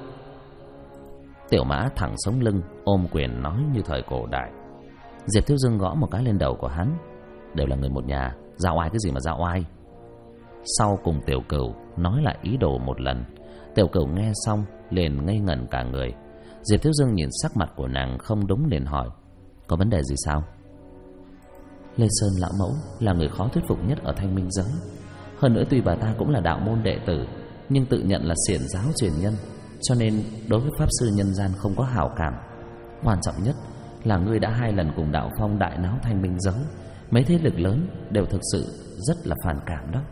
Tiểu Mã thẳng sống lưng, ôm quyền nói như thời cổ đại. Diệp Thiếu Dương gõ một cái lên đầu của hắn. Đều là người một nhà, giao oai cái gì mà giao oai. Sau cùng Tiểu Cửu nói lại ý đồ một lần. Tiểu Cửu nghe xong liền ngây ngẩn cả người. Diệp Thiếu Dương nhìn sắc mặt của nàng không đúng liền hỏi: có vấn đề gì sao? Lê Sơn lão mẫu là người khó thuyết phục nhất ở Thanh Minh giới. Hơn nữa tuy bà ta cũng là đạo môn đệ tử, nhưng tự nhận là xiển giáo truyền nhân, cho nên đối với pháp sư nhân gian không có hảo cảm. Quan trọng nhất là ngươi đã 2 lần cùng đạo phong đại náo Thanh Minh giới, mấy thế lực lớn đều thực sự rất là phản cảm đó.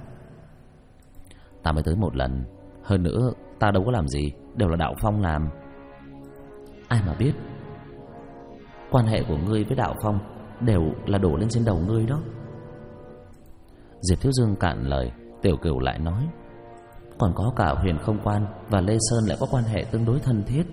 Ta mới tới 1 lần, hơn nữa ta đâu có làm gì, đều là đạo phong làm. Ai mà biết, quan hệ của ngươi với đạo phong đều là đổ lên trên đầu ngươi đó. Diệp Thiếu Dương cạn lời. Tiểu Cửu lại nói: còn có cả Huyền Không Quan và Lê Sơn lại có quan hệ tương đối thân thiết.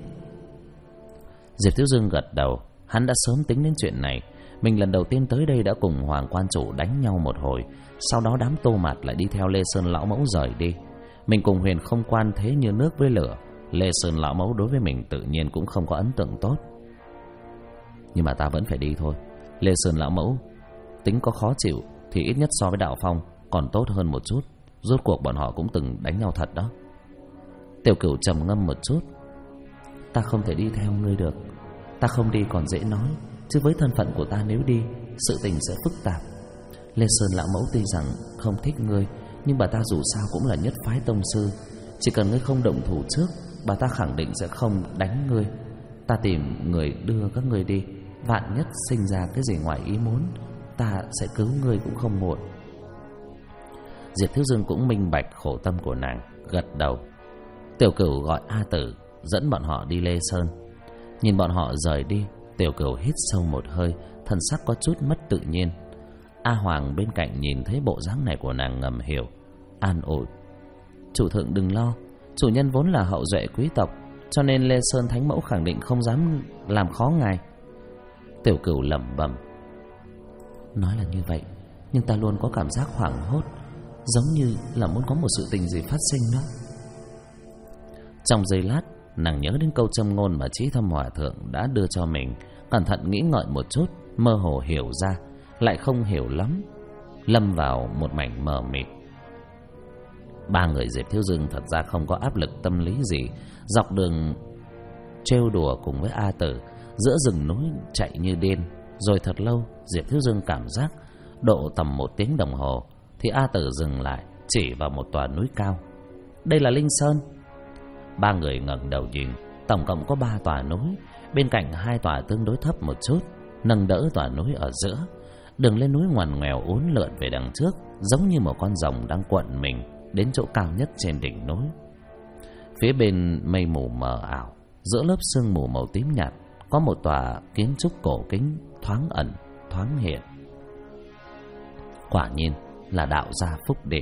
Diệp Thiếu Dương gật đầu. Hắn đã sớm tính đến chuyện này. Mình lần đầu tiên tới đây đã cùng Hoàng Quan Chủ đánh nhau một hồi, sau đó đám Tô Mạt lại đi theo Lê Sơn lão mẫu rời đi. Mình cùng Huyền Không Quan thế như nước với lửa. Lê Sơn lão mẫu đối với mình tự nhiên cũng không có ấn tượng tốt. Nhưng mà ta vẫn phải đi thôi. Lê Sơn lão mẫu tính có khó chịu thì ít nhất so với đạo phong còn tốt hơn một chút. Rốt cuộc bọn họ cũng từng đánh nhau thật đó. Tiểu Cửu trầm ngâm một chút. Ta không thể đi theo ngươi được. Ta không đi còn dễ nói, chứ với thân phận của ta nếu đi, sự tình sẽ phức tạp. Lê Sơn lão mẫu tuy rằng không thích ngươi, nhưng bà ta dù sao cũng là nhất phái tông sư. Chỉ cần ngươi không động thủ trước, bà ta khẳng định sẽ không đánh ngươi. Ta tìm người đưa các ngươi đi, vạn nhất sinh ra cái gì ngoài ý muốn, ta sẽ cứu ngươi cũng không muộn. Diệp Thiếu Dương cũng minh bạch khổ tâm của nàng, gật đầu. Tiểu Cửu gọi A Tử dẫn bọn họ đi Lê Sơn. Nhìn bọn họ rời đi, Tiểu Cửu hít sâu một hơi, thần sắc có chút mất tự nhiên. A Hoàng bên cạnh nhìn thấy bộ dáng này của nàng ngầm hiểu, an ủi: chủ thượng đừng lo, chủ nhân vốn là hậu duệ quý tộc, cho nên Lê Sơn Thánh Mẫu khẳng định không dám làm khó ngài. Tiểu Cửu lẩm bẩm: nói là như vậy, nhưng ta luôn có cảm giác hoảng hốt, giống như là muốn có một sự tình gì phát sinh đó. Trong giây lát, nàng nhớ đến câu châm ngôn mà Chí Thâm Hòa Thượng đã đưa cho mình, cẩn thận nghĩ ngợi một chút, mơ hồ hiểu ra, lại không hiểu lắm, lâm vào một mảnh mờ mịt. 3 người Diệp Thiếu Dương thật ra không có áp lực tâm lý gì, dọc đường trêu đùa cùng với A Tử, giữa rừng núi chạy như điên. Rồi thật lâu, Diệp Thiếu Dương cảm giác độ tầm 1 tiếng đồng hồ thì A Tử dừng lại, chỉ vào một tòa núi cao. Đây là Linh Sơn. 3 người ngẩng đầu nhìn, tổng cộng có 3 tòa núi, bên cạnh 2 tòa tương đối thấp một chút, nâng đỡ tòa núi ở giữa. Đường lên núi ngoằn ngoèo uốn lượn về đằng trước, giống như một con rồng đang cuộn mình đến chỗ cao nhất trên đỉnh núi. Phía bên mây mù mờ ảo, giữa lớp sương mù màu tím nhạt, có một tòa kiến trúc cổ kính thoáng ẩn thoáng hiện. Quả nhiên là đạo gia Phúc Địa.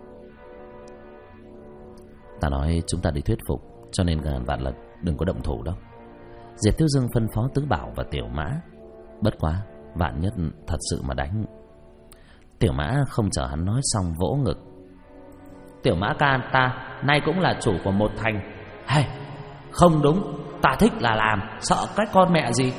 Ta nói chúng ta đi thuyết phục, cho nên ngàn vạn lần đừng có động thủ đâu. Diệp Thiếu Dương phân phó Tứ Bảo và Tiểu Mã. Bất quá vạn nhất thật sự mà đánh. Tiểu Mã không chờ hắn nói xong vỗ ngực: Tiểu Mã ca ta nay cũng là chủ của một thành. Hay, không đúng, ta thích là làm, sợ cái con mẹ gì.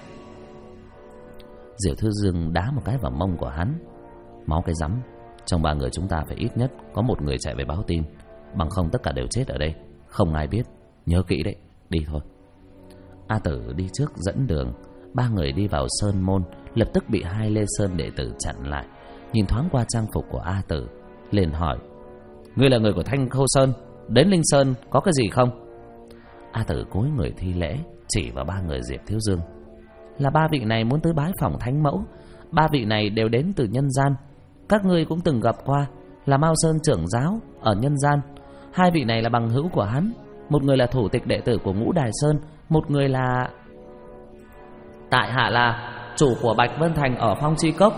Diệp Thiếu Dương đá một cái vào mông của hắn: máu cái rắm, trong 3 người chúng ta phải ít nhất có 1 người chạy về báo tin, bằng không tất cả đều chết ở đây, không ai biết. Nhớ kỹ đấy, đi thôi. A Tử đi trước dẫn đường. 3 người đi vào sơn môn, lập tức bị 2 Lê Sơn đệ tử chặn lại. Nhìn thoáng qua trang phục của A Tử, liền hỏi: ngươi là người của Thanh Khâu Sơn, đến Linh Sơn có cái gì không? A Tử cúi người thi lễ, chỉ vào 3 người Diệp Thiếu Dương: là 3 vị này muốn tới bái phỏng Thánh Mẫu. 3 vị này đều đến từ nhân gian, các ngươi cũng từng gặp qua, là Mao Sơn trưởng giáo ở nhân gian. 2 vị này là bằng hữu của hắn, một người là thủ tịch đệ tử của Ngũ Đài Sơn, một người là... tại hạ là chủ của Bạch Vân Thành ở Phong Chi Cốc.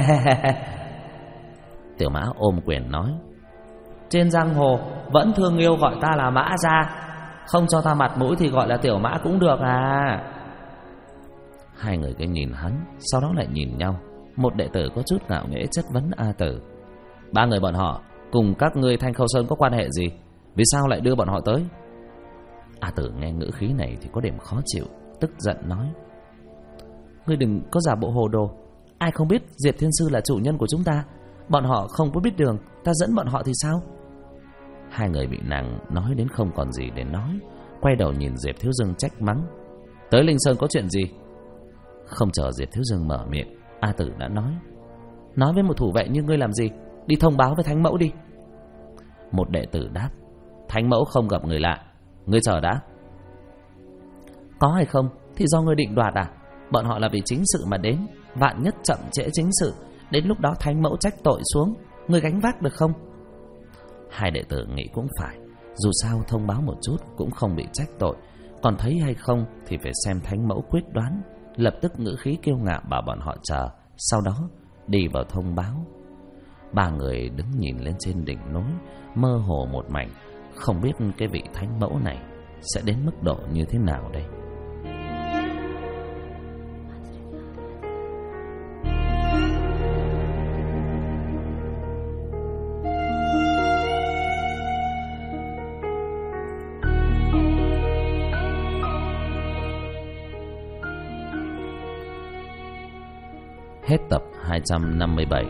Tiểu Mã ôm quyền nói: trên giang hồ vẫn thương yêu gọi ta là Mã gia, không cho ta mặt mũi thì gọi là Tiểu Mã cũng được à. Hai người cứ nhìn hắn, sau đó lại nhìn nhau. Một đệ tử có chút ngạo nghễ chất vấn A Tử: ba người bọn họ cùng các ngươi Thanh Khâu Sơn có quan hệ gì? Vì sao lại đưa bọn họ tới? A Tử nghe ngữ khí này thì có điểm khó chịu, tức giận nói: ngươi đừng có giả bộ hồ đồ. Ai không biết Diệp Thiên Sư là chủ nhân của chúng ta? Bọn họ không có biết đường, ta dẫn bọn họ thì sao? Hai người bị nàng nói đến không còn gì để nói, quay đầu nhìn Diệp Thiếu Dương trách mắng: tới Linh Sơn có chuyện gì? Không chờ Diệp Thiếu Dương mở miệng, A Tử đã nói với một thủ vệ như ngươi làm gì? Đi thông báo với Thánh Mẫu đi. Một đệ tử đáp: Thánh Mẫu không gặp người lạ, ngươi chờ đã. Có hay không thì do ngươi định đoạt à? Bọn họ là vì chính sự mà đến, vạn nhất chậm trễ chính sự, đến lúc đó Thánh Mẫu trách tội xuống, ngươi gánh vác được không? Hai đệ tử nghĩ cũng phải, dù sao thông báo một chút cũng không bị trách tội, còn thấy hay không thì phải xem Thánh Mẫu quyết đoán. Lập tức ngữ khí kiêu ngạo bảo bọn họ chờ, sau đó đi vào thông báo. Ba người đứng nhìn lên trên đỉnh núi, mơ hồ một mảnh, không biết cái vị Thánh Mẫu này sẽ đến mức độ như thế nào đây. Hết tập 257.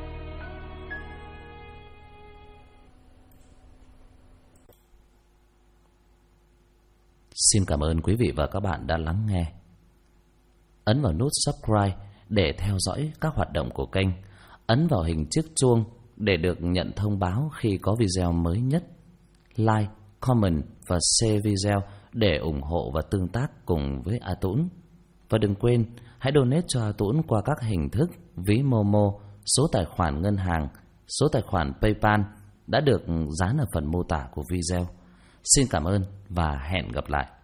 Xin cảm ơn quý vị và các bạn đã lắng nghe. Ấn vào nút subscribe để theo dõi các hoạt động của kênh. Ấn vào hình chiếc chuông để được nhận thông báo khi có video mới nhất. Like, comment và share video để ủng hộ và tương tác cùng với A Tũng. Và đừng quên, hãy donate cho A Tũng qua các hình thức ví Momo, số tài khoản ngân hàng, số tài khoản PayPal đã được dán ở phần mô tả của video. Xin cảm ơn và hẹn gặp lại.